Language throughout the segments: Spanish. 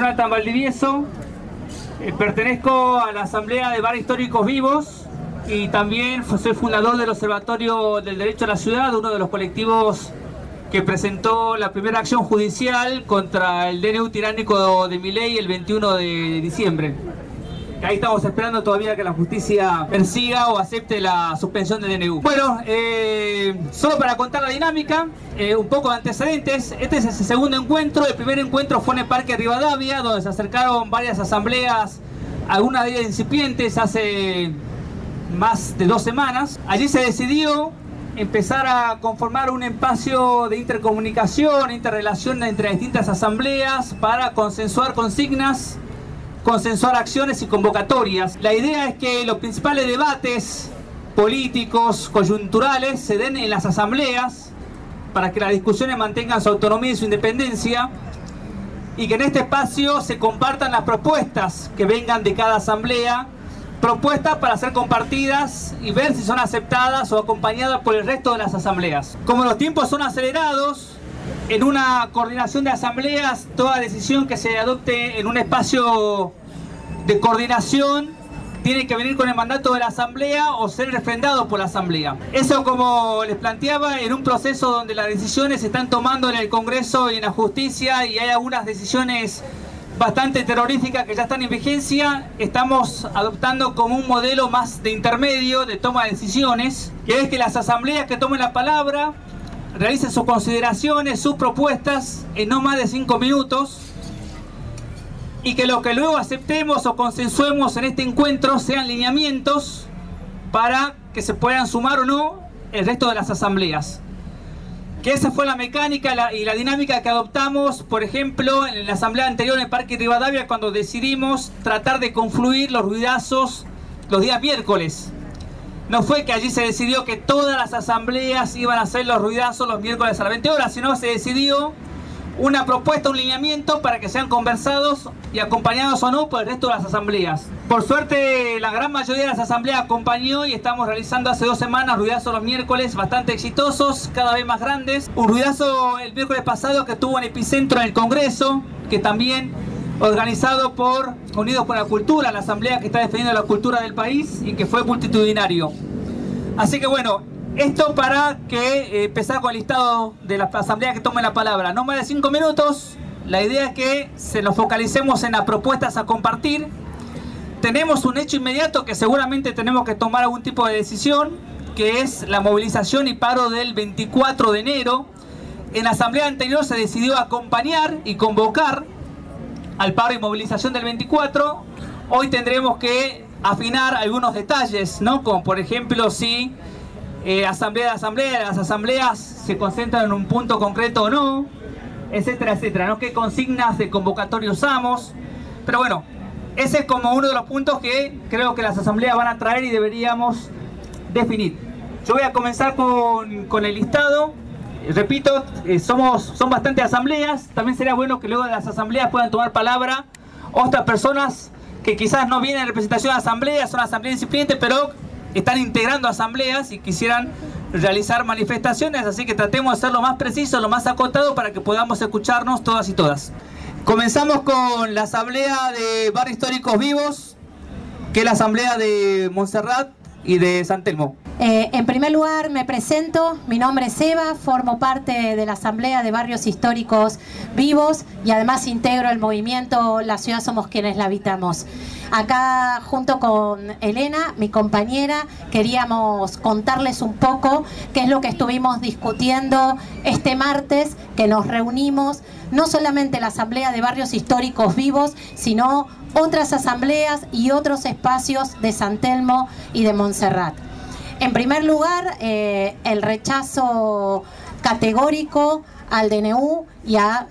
Jonathan Valdivieso, pertenezco a la Asamblea de Barrios Históricos Vivos y también soy fundador del Observatorio del Derecho a la Ciudad, uno de los colectivos que presentó la primera acción judicial contra el DNU tiránico de Milei el 21 de diciembre. Ahí estamos esperando todavía que la justicia persiga o acepte la suspensión del DNU. Bueno, solo para contar la dinámica, un poco de antecedentes. Este es el segundo encuentro. El primer encuentro fue en el Parque Rivadavia, donde se acercaron varias asambleas, algunas de ellas incipientes, hace más de 2 semanas. Allí se decidió empezar a conformar un espacio de intercomunicación, interrelación entre distintas asambleas para consensuar consignas, consensuar acciones y convocatorias. La idea es que los principales debates políticos, coyunturales, se den en las asambleas para que las discusiones mantengan su autonomía y su independencia, y que en este espacio se compartan las propuestas que vengan de cada asamblea, propuestas para ser compartidas y ver si son aceptadas o acompañadas por el resto de las asambleas. Como los tiempos son acelerados, en una coordinación de asambleas, toda decisión que se adopte en un espacio de coordinación tiene que venir con el mandato de la asamblea o ser refrendado por la asamblea. Eso, como les planteaba, en un proceso donde las decisiones se están tomando en el Congreso y en la justicia, y hay algunas decisiones bastante terroríficas que ya están en vigencia, estamos adoptando como un modelo más de intermedio de toma de decisiones, que es que las asambleas que tomen la palabra realicen sus consideraciones, sus propuestas en no más de 5 minutos, y que lo que luego aceptemos o consensuemos en este encuentro sean lineamientos para que se puedan sumar o no el resto de las asambleas. Que esa fue la mecánica y la dinámica que adoptamos, por ejemplo, en la asamblea anterior en el Parque Rivadavia, cuando decidimos tratar de confluir los ruidazos los días miércoles. No fue que allí se decidió que todas las asambleas iban a hacer los ruidazos los miércoles a las 20 horas, sino se decidió una propuesta, un lineamiento para que sean conversados y acompañados o no por el resto de las asambleas. Por suerte, la gran mayoría de las asambleas acompañó y estamos realizando hace 2 semanas ruidazos los miércoles bastante exitosos, cada vez más grandes. Un ruidazo el miércoles pasado que tuvo un epicentro en el Congreso, que también organizado por Unidos por la Cultura, la asamblea que está defendiendo la cultura del país, y que fue multitudinario. Así que bueno, esto para que empezar con el listado de las asambleas que tomen la palabra. No más de 5 minutos. La idea es que nos focalicemos en las propuestas a compartir. Tenemos un hecho inmediato que seguramente tenemos que tomar algún tipo de decisión, que es la movilización y paro del 24 de enero. En la asamblea anterior se decidió acompañar y convocar al paro y movilización del 24. Hoy tendremos que afinar algunos detalles, ¿no? Como por ejemplo si las asambleas se concentran en un punto concreto o no, etcétera, etcétera, ¿no? ¿Qué consignas de convocatoria usamos? Pero bueno, ese es como uno de los puntos que creo que las asambleas van a traer y deberíamos definir. Yo voy a comenzar con el listado. Repito, son bastantes asambleas. También sería bueno que luego de las asambleas puedan tomar palabra otras personas que quizás no vienen en representación de asambleas, son asambleas incipientes, pero están integrando asambleas y quisieran realizar manifestaciones. Así que tratemos de ser lo más preciso, lo más acotado, para que podamos escucharnos todas y todas. Comenzamos con la asamblea de Barrios Históricos Vivos, que es la asamblea de Montserrat y de San Telmo. En primer lugar me presento, mi nombre es Eva, formo parte de la Asamblea de Barrios Históricos Vivos y además integro el movimiento La Ciudad Somos Quienes la Habitamos. Acá junto con Elena, mi compañera, queríamos contarles un poco qué es lo que estuvimos discutiendo este martes, que nos reunimos, no solamente la Asamblea de Barrios Históricos Vivos, sino otras asambleas y otros espacios de San Telmo y de Montserrat. En primer lugar, el rechazo categórico al DNU y a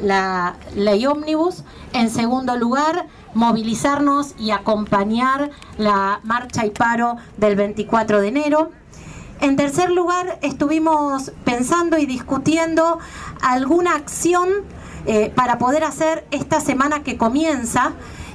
la ley ómnibus. En segundo lugar, movilizarnos y acompañar la marcha y paro del 24 de enero. En tercer lugar, estuvimos pensando y discutiendo alguna acción para poder hacer esta semana que comienza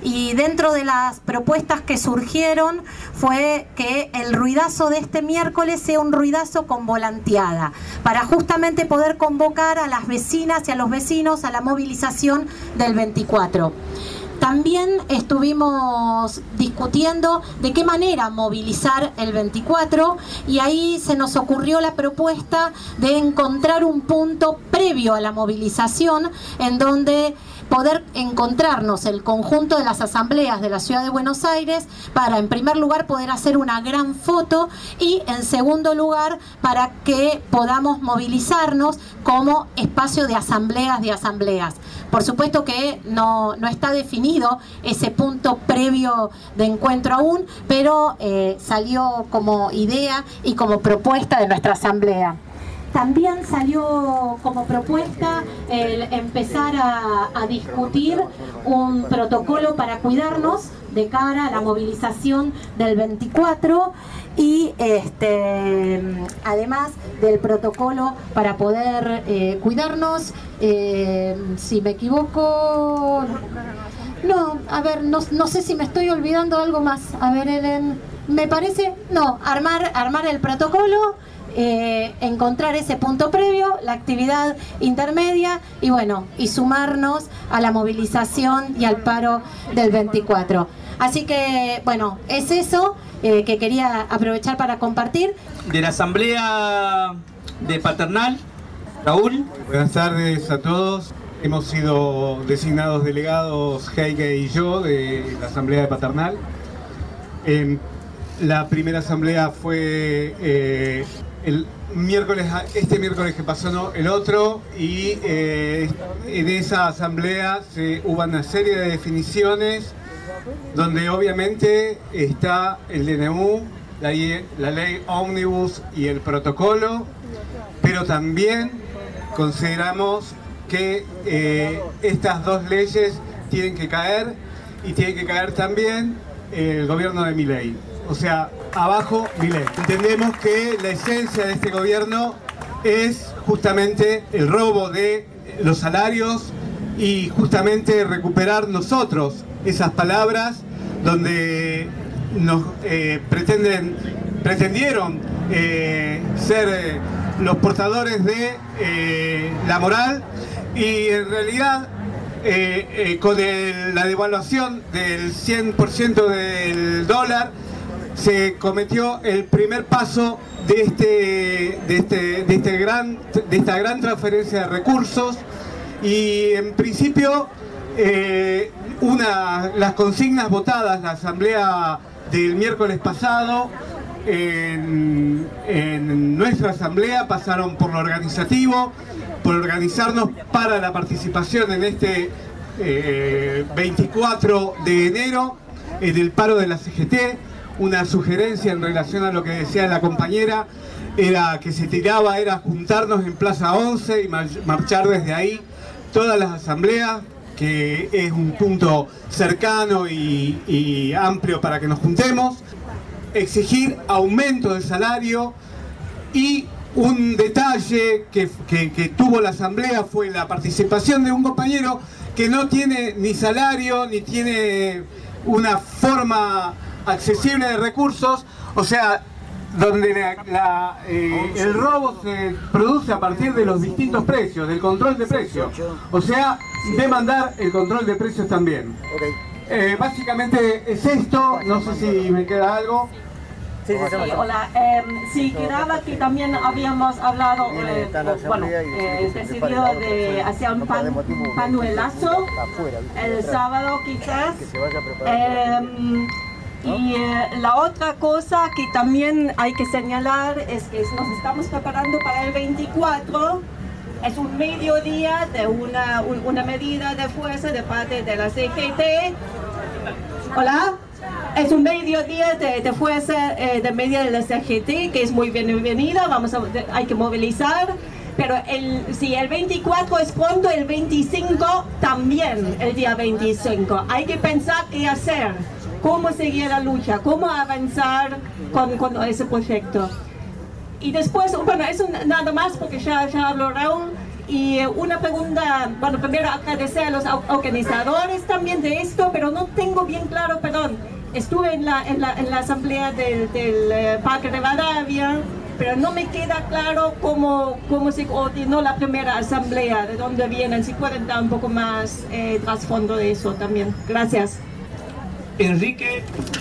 Y dentro de las propuestas que surgieron fue que el ruidazo de este miércoles sea un ruidazo con volanteada, para justamente poder convocar a las vecinas y a los vecinos a la movilización del 24. También estuvimos discutiendo de qué manera movilizar el 24 y ahí se nos ocurrió la propuesta de encontrar un punto previo a la movilización en donde poder encontrarnos el conjunto de las asambleas de la Ciudad de Buenos Aires para, en primer lugar, poder hacer una gran foto y, en segundo lugar, para que podamos movilizarnos como espacio de asambleas. Por supuesto que no está definido ese punto previo de encuentro aún, pero salió como idea y como propuesta de nuestra asamblea. También salió como propuesta el empezar a discutir un protocolo para cuidarnos de cara a la movilización del 24 y además del protocolo para poder cuidarnos, si me equivoco, no, a ver, no sé si me estoy olvidando algo más. A ver, Helen, me parece, no, armar el protocolo, encontrar ese punto previo, la actividad intermedia y bueno, y sumarnos a la movilización y al paro del 24. Así que bueno, es eso que quería aprovechar para compartir. De la asamblea de Paternal, Raúl. Buenas tardes a todos. Hemos sido designados delegados Heike y yo de la asamblea de Paternal. La primera asamblea fue este miércoles que pasó, no, el otro, y en esa asamblea hubo una serie de definiciones donde obviamente está el DNU, la ley ómnibus y el protocolo, pero también consideramos que estas dos leyes tienen que caer y tiene que caer también el gobierno de Milei. O sea, abajo Milei. Entendemos que la esencia de este gobierno es justamente el robo de los salarios y justamente recuperar nosotros esas palabras donde nos pretendieron ser los portadores de la moral y en realidad con la devaluación del 100% del dólar se cometió el primer paso de esta gran transferencia de recursos y en principio las consignas votadas, la asamblea del miércoles pasado en nuestra asamblea pasaron por lo organizativo, por organizarnos para la participación en este 24 de enero en el paro de la CGT. Una sugerencia en relación a lo que decía la compañera era que se tiraba, era juntarnos en Plaza 11 y marchar desde ahí todas las asambleas, que es un punto cercano y amplio para que nos juntemos, exigir aumento del salario y un detalle que tuvo la asamblea fue la participación de un compañero que no tiene ni salario ni tiene una forma accesible de recursos, o sea, donde el robo se produce a partir de los distintos precios, del control de precios, o sea, demandar el control de precios también. Básicamente es esto, no sé si me queda algo. Sí, hola, sí, quedaba que también habíamos hablado, decidido de hacer un panuelazo el sábado quizás. Y la otra cosa que también hay que señalar es que nos estamos preparando para el 24. Es un mediodía de una medida de fuerza de parte de la CGT. Hola. Es un mediodía de fuerza de medida de la CGT que es muy bienvenida. Hay que movilizar. Pero si el 24 es pronto, el 25 también, el día 25. Hay que pensar qué hacer. Cómo seguir la lucha, cómo avanzar con ese proyecto. Y después, bueno, eso nada más porque ya habló Raúl. Y una pregunta, bueno, primero agradecer a los organizadores también de esto, pero no tengo bien claro, perdón, estuve en la asamblea del Parque Rivadavia, pero no me queda claro cómo se coordinó la primera asamblea, de dónde vienen, si pueden dar un poco más trasfondo de eso también. Gracias. Enrique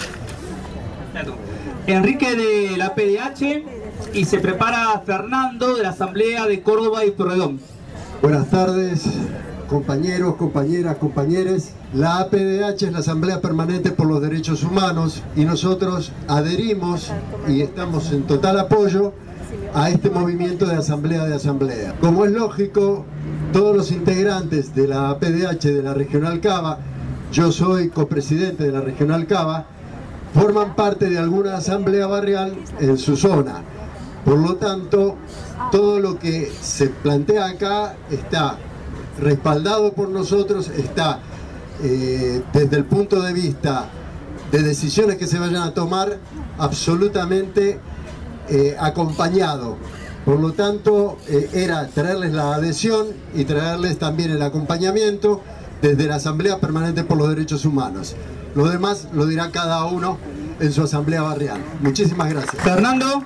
de la PDH, y se prepara Fernando de la Asamblea de Córdoba y Pueyrredón. Buenas tardes, compañeros, compañeras, compañeres. La APDH es la Asamblea Permanente por los Derechos Humanos y nosotros adherimos y estamos en total apoyo a este movimiento de asamblea. Como es lógico, todos los integrantes de la APDH de la Regional Cava, yo soy copresidente de la Regional Cava, forman parte de alguna asamblea barrial en su zona. Por lo tanto, todo lo que se plantea acá está respaldado por nosotros, está desde el punto de vista de decisiones que se vayan a tomar, absolutamente acompañado. Por lo tanto, era traerles la adhesión y traerles también el acompañamiento desde la Asamblea Permanente por los Derechos Humanos. Lo demás lo dirá cada uno en su asamblea barrial. Muchísimas gracias. Fernando.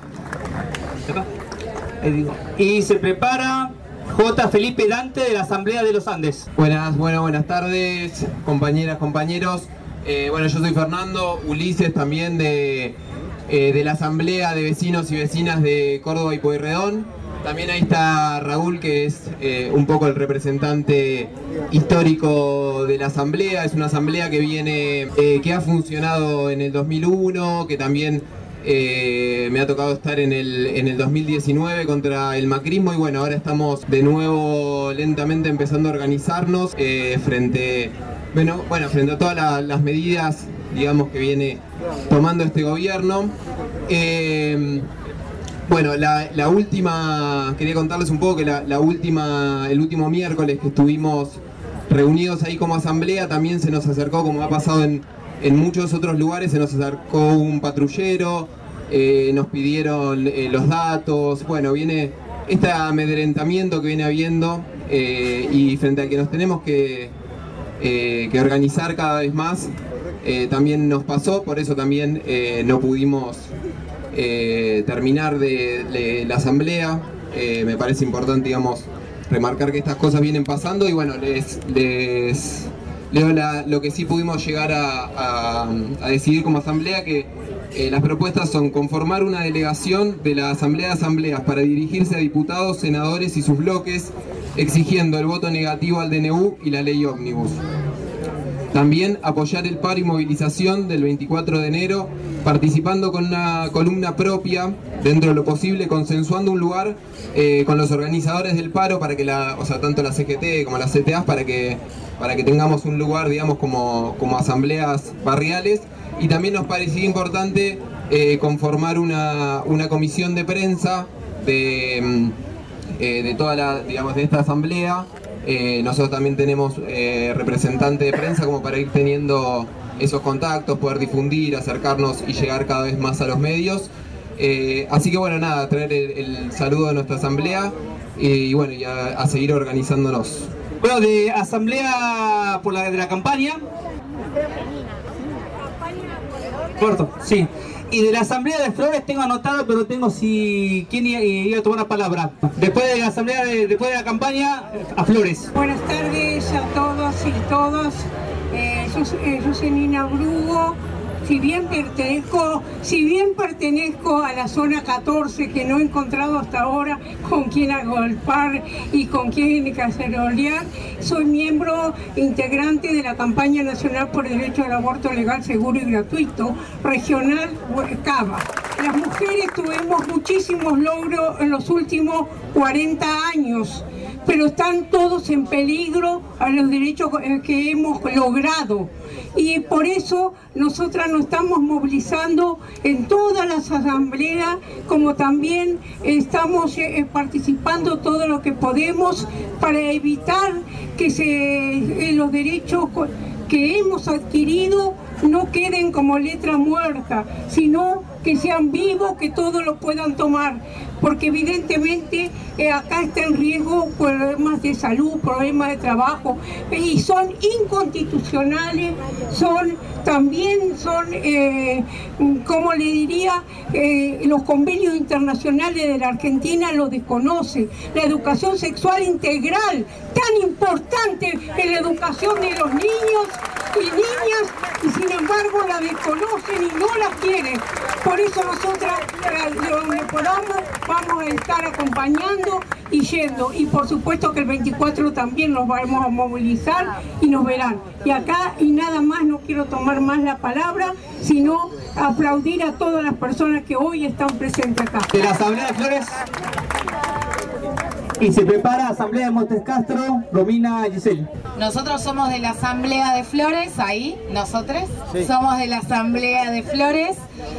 Y se prepara J. Felipe Dante de la Asamblea de los Andes. Buenas tardes, compañeras, compañeros. Bueno, yo soy Fernando, Ulises también de la Asamblea de Vecinos y Vecinas de Córdoba y Pueyrredón. También ahí está Raúl, que es un poco el representante histórico de la asamblea. Es una asamblea que ha funcionado en el 2001, que también me ha tocado estar en el 2019 contra el macrismo, y bueno, ahora estamos de nuevo lentamente empezando a organizarnos frente a todas las medidas, digamos, que viene tomando este gobierno. Bueno, la última, quería contarles un poco que el último miércoles que estuvimos reunidos ahí como asamblea, también se nos acercó, como ha pasado en muchos otros lugares, se nos acercó un patrullero, nos pidieron los datos. Bueno, viene este amedrentamiento que viene habiendo y frente al que nos tenemos que organizar cada vez más. También nos pasó, por eso también no pudimos terminar de la asamblea. Me parece importante, digamos, remarcar que estas cosas vienen pasando, y bueno, les leo lo que sí pudimos llegar a decidir como asamblea, que las propuestas son conformar una delegación de la asamblea de asambleas para dirigirse a diputados, senadores y sus bloques, exigiendo el voto negativo al DNU y la ley ómnibus. También apoyar el paro y movilización del 24 de enero, participando con una columna propia, dentro de lo posible, consensuando un lugar con los organizadores del paro, para que tanto la CGT como las CTAs, para que tengamos un lugar, digamos, como asambleas barriales. Y también nos parecía importante conformar una comisión de prensa de toda de esta asamblea. Nosotros también tenemos representante de prensa, como para ir teniendo esos contactos, poder difundir, acercarnos y llegar cada vez más a los medios. Así que bueno, nada, traer el saludo de nuestra asamblea y bueno, y a seguir organizándonos. Bueno, de asamblea de la campaña. Corto, sí. Y de la asamblea de Flores tengo anotado, pero no tengo quién iba a tomar la palabra. Después de la asamblea, después de la campaña, a Flores. Buenas tardes a todos y todas. Yo soy Nina Brugo. Si bien pertenezco a la zona 14, que no he encontrado hasta ahora con quién agolpar y con quién cacerolear, soy miembro integrante de la campaña nacional por el derecho al aborto legal, seguro y gratuito, regional Cava. Las mujeres tuvimos muchísimos logros en los últimos 40 años, pero están todos en peligro a los derechos que hemos logrado. Y por eso nosotras nos estamos movilizando en todas las asambleas, como también estamos participando todo lo que podemos para evitar que los derechos que hemos adquirido no queden como letra muerta, sino que sean vivos, que todos lo puedan tomar. porque evidentemente acá está en riesgo problemas de salud, problemas de trabajo, y son inconstitucionales, como le diría, los convenios internacionales de la Argentina lo desconocen. La educación sexual integral, tan importante en la educación de los niños y niñas, y sin embargo la desconocen y no la quieren. Por eso nosotras, de donde podamos, vamos a estar acompañando y yendo. Y por supuesto que el 24 también nos vamos a movilizar y nos verán. Y acá, y nada más, no quiero tomar más la palabra, sino aplaudir a todas las personas que hoy están presentes acá. De la Asamblea de Flores. Y se prepara Asamblea de Montes Castro, Romina Giselle. Nosotros somos de la Asamblea de Flores, ahí, nosotros, sí. Somos de la Asamblea de Flores.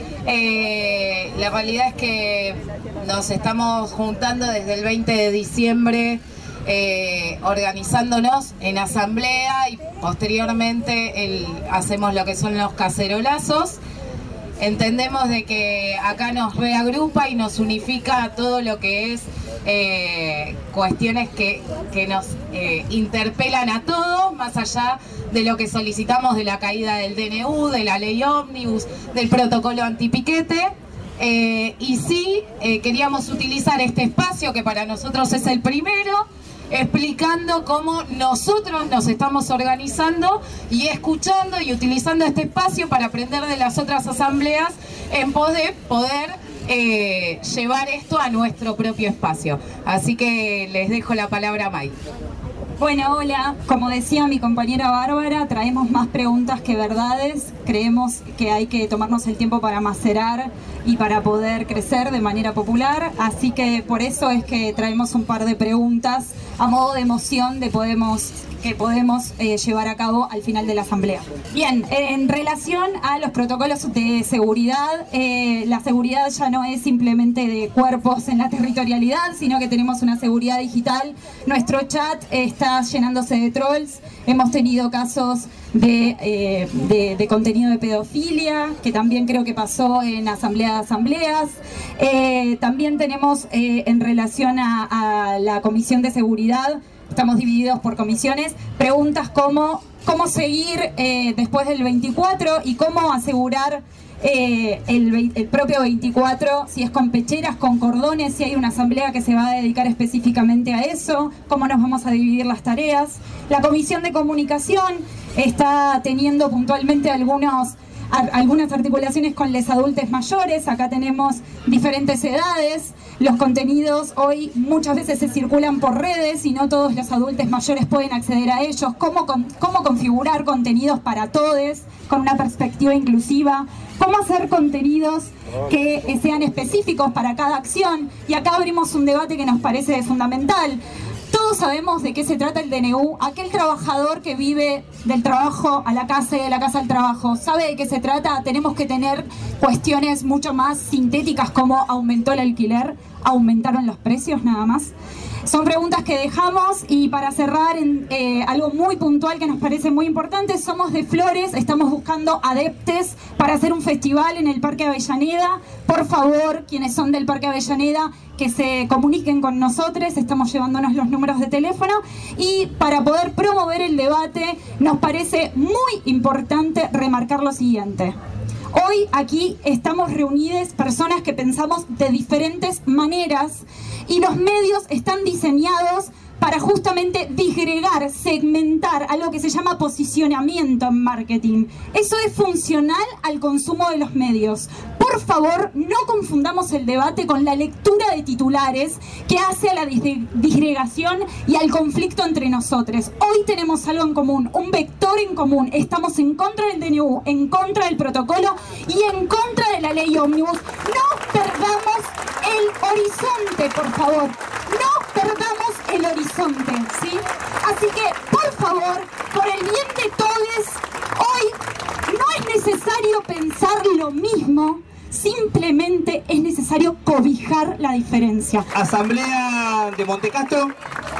La realidad es que nos estamos juntando desde el 20 de diciembre, organizándonos en asamblea y posteriormente hacemos lo que son los cacerolazos. Entendemos de que acá nos reagrupa y nos unifica todo lo que es cuestiones que nos interpelan a todos, más allá de lo que solicitamos de la caída del DNU, de la ley ómnibus, del protocolo antipiquete. Y sí, queríamos utilizar este espacio, que para nosotros es el primero, explicando cómo nosotros nos estamos organizando y escuchando y utilizando este espacio para aprender de las otras asambleas en pos de poder llevar esto a nuestro propio espacio. Así que les dejo la palabra a May. Bueno, hola. Como decía mi compañera Bárbara, traemos más preguntas que verdades. Creemos que hay que tomarnos el tiempo para macerar y para poder crecer de manera popular. Así que por eso es que traemos un par de preguntas a modo de moción que podemos llevar a cabo al final de la asamblea. Bien, en relación a los protocolos de seguridad, la seguridad ya no es simplemente de cuerpos en la territorialidad, sino que tenemos una seguridad digital. Nuestro chat está llenándose de trolls. Hemos tenido casos de contenido de pedofilia, que también creo que pasó en asamblea de asambleas. También tenemos en relación a la comisión de seguridad, estamos divididos por comisiones, preguntas como cómo seguir después del 24 y cómo asegurar el propio 24, si es con pecheras, con cordones, si hay una asamblea que se va a dedicar específicamente a eso, cómo nos vamos a dividir las tareas. La comisión de comunicación está teniendo puntualmente algunas articulaciones con los adultos mayores. Acá tenemos diferentes edades. Los contenidos hoy muchas veces se circulan por redes y no todos los adultos mayores pueden acceder a ellos. Cómo configurar contenidos para todos con una perspectiva inclusiva. Cómo hacer contenidos que sean específicos para cada acción. Y acá abrimos un debate que nos parece fundamental. Todos sabemos de qué se trata el DNU. Aquel trabajador que vive del trabajo a la casa y de la casa al trabajo, ¿sabe de qué se trata? Tenemos que tener cuestiones mucho más sintéticas como aumentó el alquiler, aumentaron los precios, nada más. Son preguntas que dejamos, y para cerrar algo muy puntual que nos parece muy importante: somos de Flores, estamos buscando adeptes para hacer un festival en el Parque Avellaneda. Por favor, quienes son del Parque Avellaneda, que se comuniquen con nosotros, estamos llevándonos los números de teléfono. Y para poder promover el debate, nos parece muy importante remarcar lo siguiente. Hoy aquí estamos reunidas personas que pensamos de diferentes maneras, y los medios están diseñados para justamente disgregar, segmentar, algo que se llama posicionamiento en marketing. Eso es funcional al consumo de los medios. Por favor, no confundamos el debate con la lectura de titulares que hace a la disgregación y al conflicto entre nosotros. Hoy tenemos algo en común, un vector en común. Estamos en contra del DNU, en contra del protocolo y en contra de la ley ómnibus. No perdamos el horizonte, por favor. No perdamos el horizonte, ¿sí? Así que, por favor, por el bien de todos, hoy no es necesario pensar lo mismo, simplemente es necesario cobijar la diferencia. Asamblea de Montes Castro,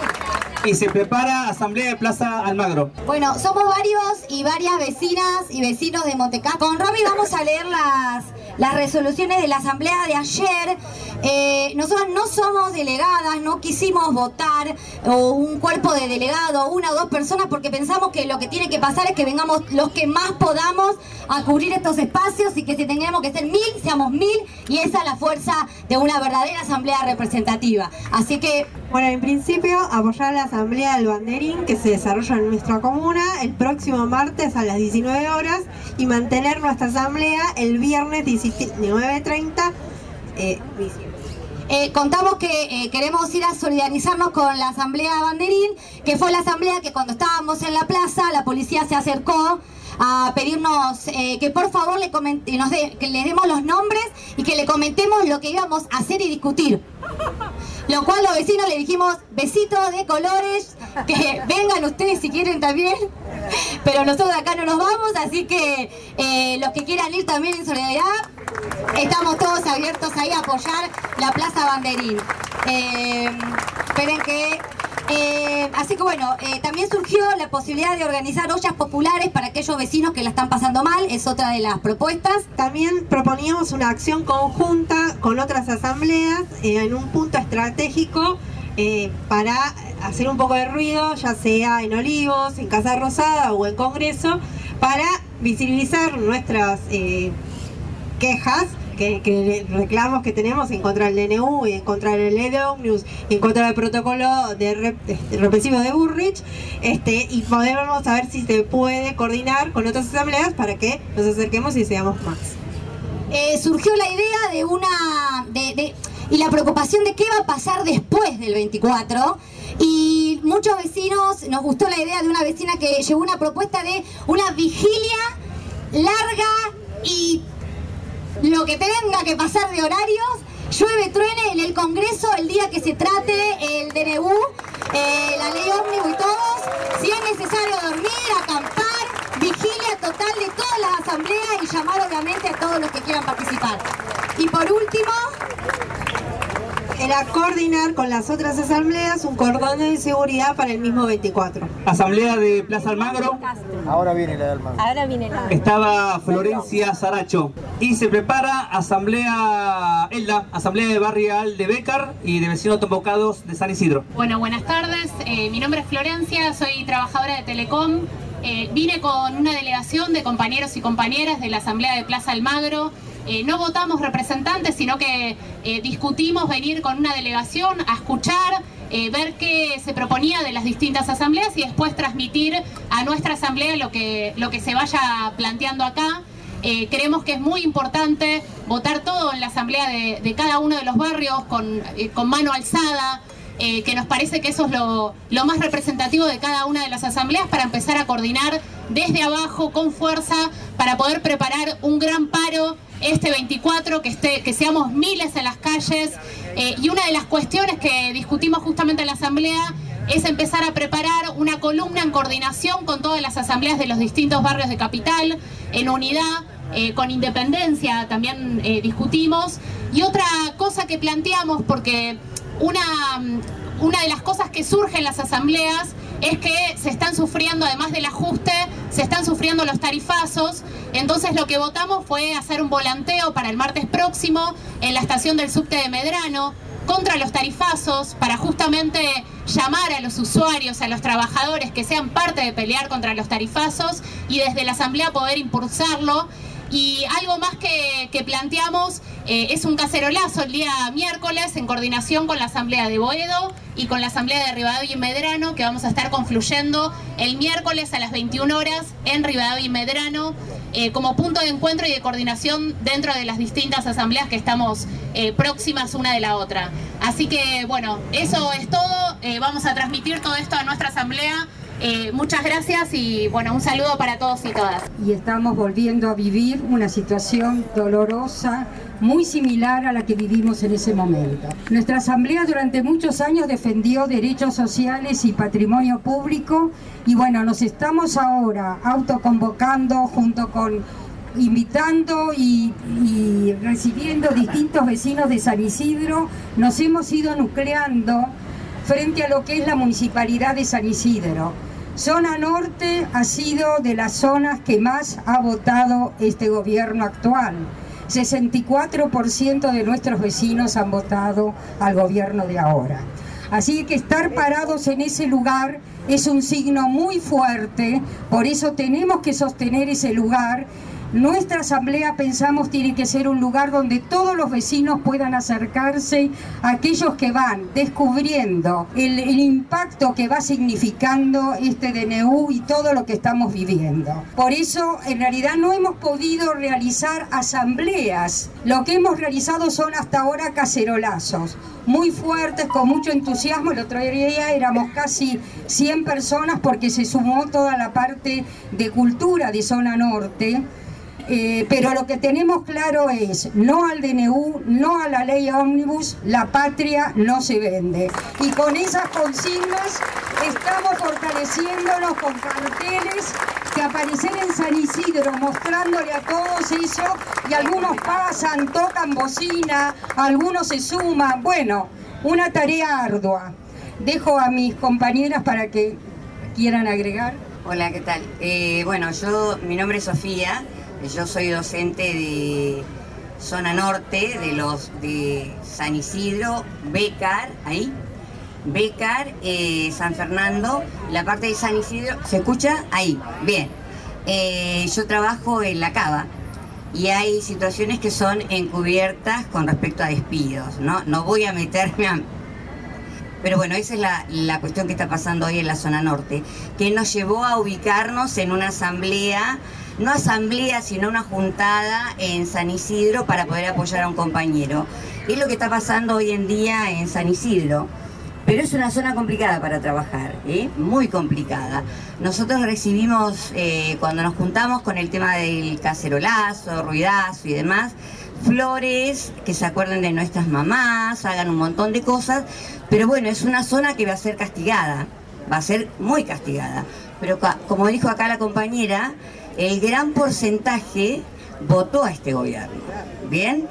y se prepara Asamblea de Plaza Almagro. Bueno, somos varios y varias vecinas y vecinos de Montes Castro. Con Romy vamos a leer las resoluciones de la asamblea de ayer. Nosotros no somos delegadas, no quisimos votar o un cuerpo de delegado, una o dos personas, porque pensamos que lo que tiene que pasar es que vengamos los que más podamos a cubrir estos espacios, y que si tengamos que ser 1000, seamos 1000, y esa es la fuerza de una verdadera asamblea representativa. Así que, bueno, en principio apoyar la asamblea del banderín que se desarrolla en nuestra comuna el próximo martes a las 19 horas y mantener nuestra asamblea el viernes 19:30. Contamos que queremos ir a solidarizarnos con la asamblea banderín, que fue la asamblea que cuando estábamos en la plaza la policía se acercó a pedirnos que por favor que les demos los nombres y que le comentemos lo que íbamos a hacer y discutir. Lo cual los vecinos le dijimos, besitos de colores, que vengan ustedes si quieren también, pero nosotros de acá no nos vamos, así que los que quieran ir también en solidaridad, estamos todos abiertos ahí a apoyar la Plaza Banderín. Esperen que... así que bueno, también surgió la posibilidad de organizar ollas populares para aquellos vecinos que la están pasando mal, es otra de las propuestas. También proponíamos una acción conjunta con otras asambleas en un punto estratégico para hacer un poco de ruido, ya sea en Olivos, en Casa Rosada o en Congreso, para visibilizar nuestras quejas, que reclamos que tenemos en contra del DNU y en contra del ley de Omnibus y en contra del protocolo de represivo de Burrich, y podemos saber si se puede coordinar con otras asambleas para que nos acerquemos y seamos más. Surgió la idea de y la preocupación de qué va a pasar después del 24, y muchos vecinos, nos gustó la idea de una vecina que llevó una propuesta de una vigilia larga y lo que tenga que pasar de horarios, llueve, truene, en el Congreso el día que se trate el DNU, la ley ómnibus y todos, si es necesario dormir, acampar, vigilia total de todas las asambleas y llamar obviamente a todos los que quieran participar. Y por último, era coordinar con las otras asambleas un cordón de seguridad para el mismo 24. Asamblea de Plaza Almagro. Ahora viene la de Almagro. Ahora viene la. Estaba Florencia Saracho. Y se prepara Asamblea Elda, Asamblea de Barrial de Bécar y de Vecinos Convocados de San Isidro. Bueno, buenas tardes. Mi nombre es Florencia, soy trabajadora de Telecom. Vine con una delegación de compañeros y compañeras de la Asamblea de Plaza Almagro. No votamos representantes, sino que discutimos venir con una delegación a escuchar, ver qué se proponía de las distintas asambleas y después transmitir a nuestra asamblea lo que se vaya planteando acá. Creemos que es muy importante votar todo en la asamblea de cada uno de los barrios con mano alzada, que nos parece que eso es lo más representativo de cada una de las asambleas para empezar a coordinar desde abajo con fuerza para poder preparar un gran paro este 24, que seamos miles en las calles. Y una de las cuestiones que discutimos justamente en la asamblea es empezar a preparar una columna en coordinación con todas las asambleas de los distintos barrios de Capital, en unidad, con Independencia también discutimos. Y otra cosa que planteamos, porque una de las cosas que surge en las asambleas es que se están sufriendo, además del ajuste, se están sufriendo los tarifazos. Entonces lo que votamos fue hacer un volanteo para el martes próximo en la estación del subte de Medrano contra los tarifazos, para justamente llamar a los usuarios, a los trabajadores que sean parte de pelear contra los tarifazos y desde la asamblea poder impulsarlo. Y algo más que planteamos es un cacerolazo el día miércoles en coordinación con la asamblea de Boedo y con la asamblea de Rivadavia y Medrano, que vamos a estar confluyendo el miércoles a las 21 horas en Rivadavia y Medrano como punto de encuentro y de coordinación dentro de las distintas asambleas que estamos próximas una de la otra. Así que bueno, eso es todo. Vamos a transmitir todo esto a nuestra asamblea. Muchas gracias y bueno, un saludo para todos y todas. Y estamos volviendo a vivir una situación dolorosa, muy similar a la que vivimos en ese momento. Nuestra asamblea durante muchos años defendió derechos sociales y patrimonio público, y bueno, nos estamos ahora autoconvocando junto con invitando y recibiendo distintos vecinos de San Isidro. Nos hemos ido nucleando frente a lo que es la municipalidad de San Isidro. Zona Norte ha sido de las zonas que más ha votado este gobierno actual. 64% de nuestros vecinos han votado al gobierno de ahora. Así que estar parados en ese lugar es un signo muy fuerte, por eso tenemos que sostener ese lugar. Nuestra asamblea, pensamos, tiene que ser un lugar donde todos los vecinos puedan acercarse, a aquellos que van descubriendo el impacto que va significando este DNU y todo lo que estamos viviendo. Por eso, en realidad, no hemos podido realizar asambleas. Lo que hemos realizado son hasta ahora cacerolazos, muy fuertes, con mucho entusiasmo. El otro día éramos casi 100 personas porque se sumó toda la parte de cultura de zona norte. Pero lo que tenemos claro es, no al DNU, no a la ley ómnibus, la patria no se vende. Y con esas consignas estamos fortaleciéndonos con carteles que aparecen en San Isidro, mostrándole a todos eso, y algunos pasan, tocan bocina, algunos se suman. Bueno, una tarea ardua. Dejo a mis compañeras para que quieran agregar. Hola, ¿qué tal? Bueno, mi nombre es Sofía. Yo soy docente de zona norte, de San Isidro, Bécar, San Fernando, la parte de San Isidro, ¿se escucha? Ahí, bien. Yo trabajo en la Cava y hay situaciones que son encubiertas con respecto a despidos, ¿no? No voy a meterme a... Pero bueno, esa es la cuestión que está pasando hoy en la zona norte, que nos llevó a ubicarnos en una asamblea, no asamblea, sino una juntada en San Isidro para poder apoyar a un compañero. Es lo que está pasando hoy en día en San Isidro, pero es una zona complicada para trabajar, muy complicada. Nosotros recibimos, cuando nos juntamos con el tema del cacerolazo, ruidazo y demás, flores, que se acuerden de nuestras mamás, hagan un montón de cosas, pero bueno, es una zona que va a ser castigada, va a ser muy castigada. Pero como dijo acá la compañera, el gran porcentaje votó a este gobierno, ¿bien?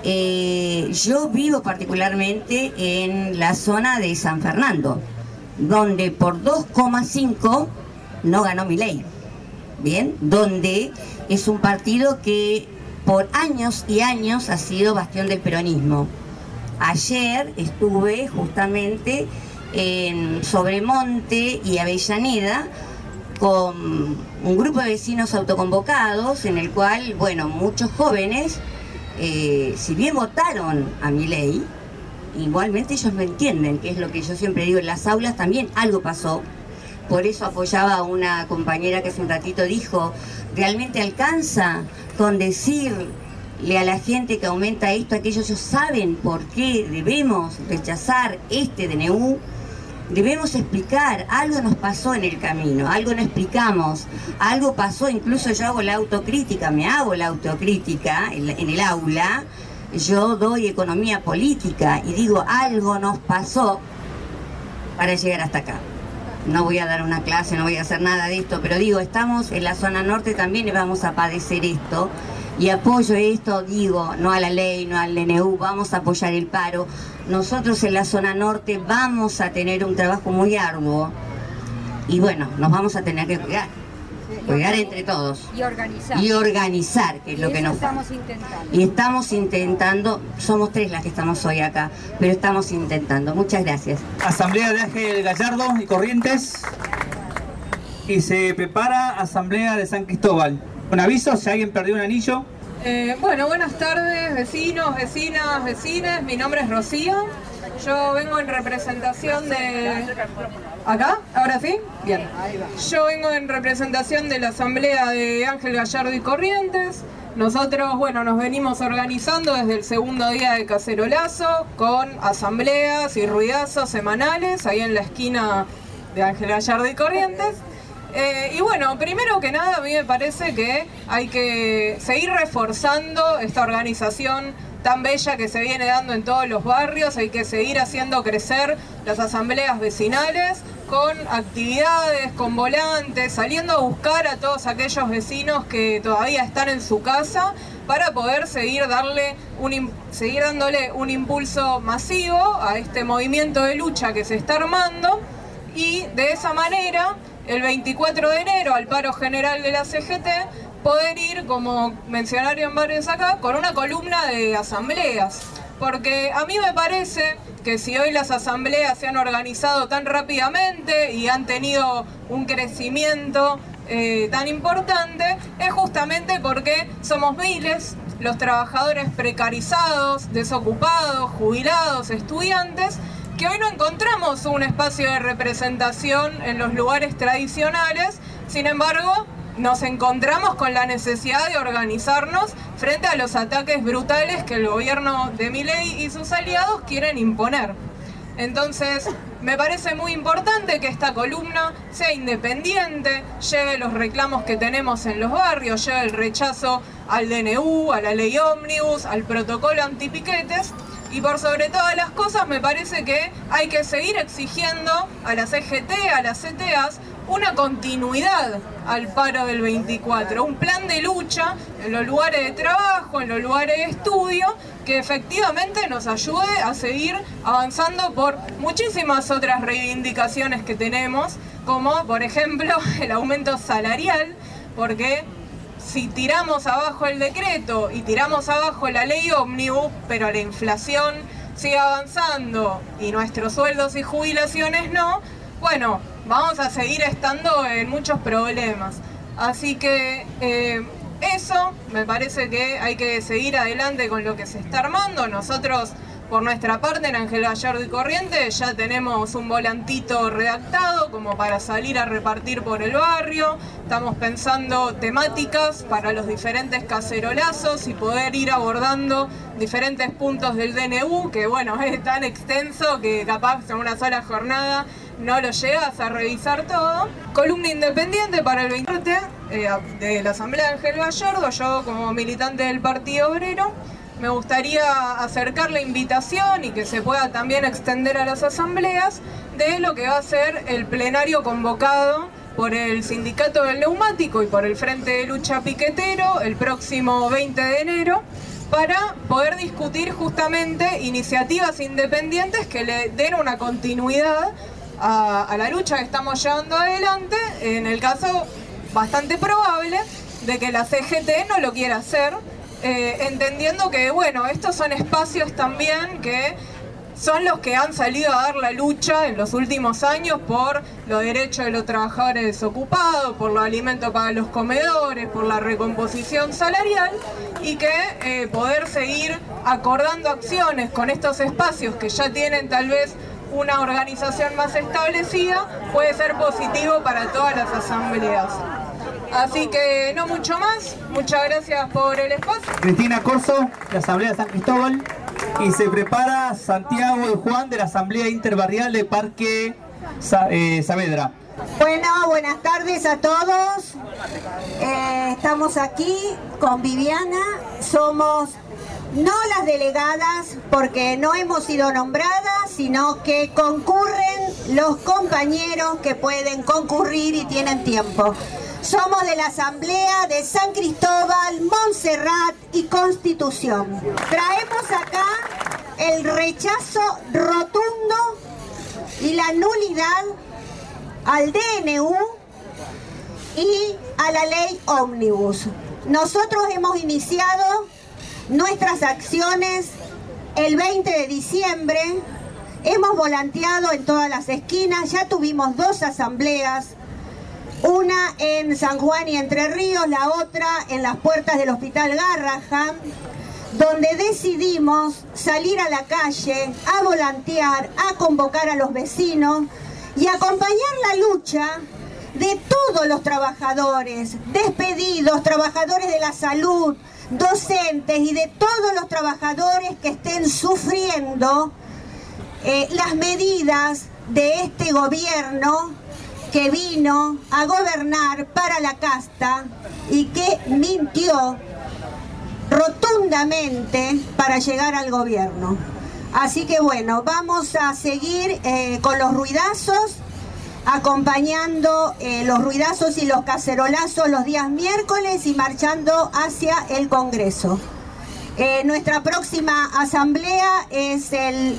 Yo vivo particularmente en la zona de San Fernando, donde por 2,5 no ganó Milei, ¿bien? Donde es un partido que por años y años ha sido bastión del peronismo. Ayer estuve justamente en Sobremonte y Avellaneda con un grupo de vecinos autoconvocados, en el cual, bueno, muchos jóvenes, si bien votaron a Milei, igualmente ellos no entienden, que es lo que yo siempre digo, en las aulas también algo pasó. Por eso apoyaba a una compañera que hace un ratito dijo, ¿realmente alcanza con decirle a la gente que aumenta esto, aquello? Ellos saben por qué debemos rechazar este DNU. Debemos explicar, algo nos pasó en el camino, algo no explicamos, algo pasó, incluso yo hago la autocrítica, me hago la autocrítica en el aula, yo doy economía política y digo, algo nos pasó para llegar hasta acá. No voy a dar una clase, no voy a hacer nada de esto, pero digo, estamos en la zona norte también y vamos a padecer esto. Y apoyo esto, digo, no a la ley, no al DNU, vamos a apoyar el paro. Nosotros en la zona norte vamos a tener un trabajo muy arduo y bueno, nos vamos a tener que cuidar entre todos. Y organizar, que es lo que nos falta. Y estamos intentando, somos 3 las que estamos hoy acá, pero estamos intentando. Muchas gracias. Asamblea de Ángel Gallardo y Corrientes, y se prepara Asamblea de San Cristóbal. Un aviso, si alguien perdió un anillo. Bueno, buenas tardes, vecinos, vecinas, vecines. Mi nombre es Rocío. Yo vengo en representación de... ¿Acá? ¿Ahora sí? Bien. Yo vengo en representación de la Asamblea de Ángel Gallardo y Corrientes. Nosotros, bueno, nos venimos organizando desde el segundo día de cacerolazo con asambleas y ruidazos semanales ahí en la esquina de Ángel Gallardo y Corrientes. Y bueno, primero que nada a mí me parece que hay que seguir reforzando esta organización tan bella que se viene dando en todos los barrios. Hay que seguir haciendo crecer las asambleas vecinales con actividades, con volantes, saliendo a buscar a todos aquellos vecinos que todavía están en su casa para poder seguir dándole un impulso masivo a este movimiento de lucha que se está armando, y de esa manera el 24 de enero al paro general de la CGT poder ir, como mencionaron varios acá, con una columna de asambleas. Porque a mí me parece que si hoy las asambleas se han organizado tan rápidamente y han tenido un crecimiento tan importante, es justamente porque somos miles los trabajadores precarizados, desocupados, jubilados, estudiantes, que hoy no encontramos un espacio de representación en los lugares tradicionales. Sin embargo, nos encontramos con la necesidad de organizarnos frente a los ataques brutales que el gobierno de Milei y sus aliados quieren imponer. Entonces, me parece muy importante que esta columna sea independiente, lleve los reclamos que tenemos en los barrios, lleve el rechazo al DNU, a la ley ómnibus, al protocolo antipiquetes. Y por sobre todas las cosas, me parece que hay que seguir exigiendo a la CGT, a las CTAs, una continuidad al paro del 24, un plan de lucha en los lugares de trabajo, en los lugares de estudio, que efectivamente nos ayude a seguir avanzando por muchísimas otras reivindicaciones que tenemos, como por ejemplo el aumento salarial, porque si tiramos abajo el decreto y tiramos abajo la ley ómnibus, pero la inflación sigue avanzando y nuestros sueldos y jubilaciones no, bueno, vamos a seguir estando en muchos problemas. Así que eso, me parece que hay que seguir adelante con lo que se está armando. Nosotros, por nuestra parte, en Ángel Gallardo y Corrientes, ya tenemos un volantito redactado como para salir a repartir por el barrio. Estamos pensando temáticas para los diferentes cacerolazos y poder ir abordando diferentes puntos del DNU, que bueno, es tan extenso que capaz en una sola jornada no lo llegas a revisar todo. Columna independiente para el 20 de la Asamblea de Ángel Gallardo. Yo, como militante del Partido Obrero, me gustaría acercar la invitación y que se pueda también extender a las asambleas de lo que va a ser el plenario convocado por el Sindicato del Neumático y por el Frente de Lucha Piquetero el próximo 20 de enero, para poder discutir justamente iniciativas independientes que le den una continuidad a la lucha que estamos llevando adelante, en el caso bastante probable de que la CGT no lo quiera hacer, entendiendo que bueno, estos son espacios también que son los que han salido a dar la lucha en los últimos años por los derechos de los trabajadores desocupados, por los alimentos para los comedores, por la recomposición salarial, y que poder seguir acordando acciones con estos espacios que ya tienen tal vez una organización más establecida puede ser positivo para todas las asambleas. Así que no mucho más, muchas gracias por el espacio. Cristina Corso, de la Asamblea de San Cristóbal, y se prepara Santiago de Juan, de la Asamblea Interbarrial de Parque Saavedra. Bueno, buenas tardes a todos. Estamos aquí con Viviana, somos no las delegadas porque no hemos sido nombradas, sino que concurren los compañeros que pueden concurrir y tienen tiempo. Somos de la Asamblea de San Cristóbal, Montserrat y Constitución. Traemos acá el rechazo rotundo y la nulidad al DNU y a la ley ómnibus. Nosotros hemos iniciado nuestras acciones el 20 de diciembre, hemos volanteado en todas las esquinas, ya tuvimos 2 asambleas, una en San Juan y Entre Ríos, la otra en las puertas del Hospital Garrahan, donde decidimos salir a la calle, a volantear, a convocar a los vecinos y acompañar la lucha de todos los trabajadores, despedidos, trabajadores de la salud, docentes y de todos los trabajadores que estén sufriendo las medidas de este gobierno que vino a gobernar para la casta y que mintió rotundamente para llegar al gobierno. Así que bueno, vamos a seguir con los ruidazos, acompañando los ruidazos y los cacerolazos los días miércoles y marchando hacia el Congreso. Nuestra próxima asamblea es el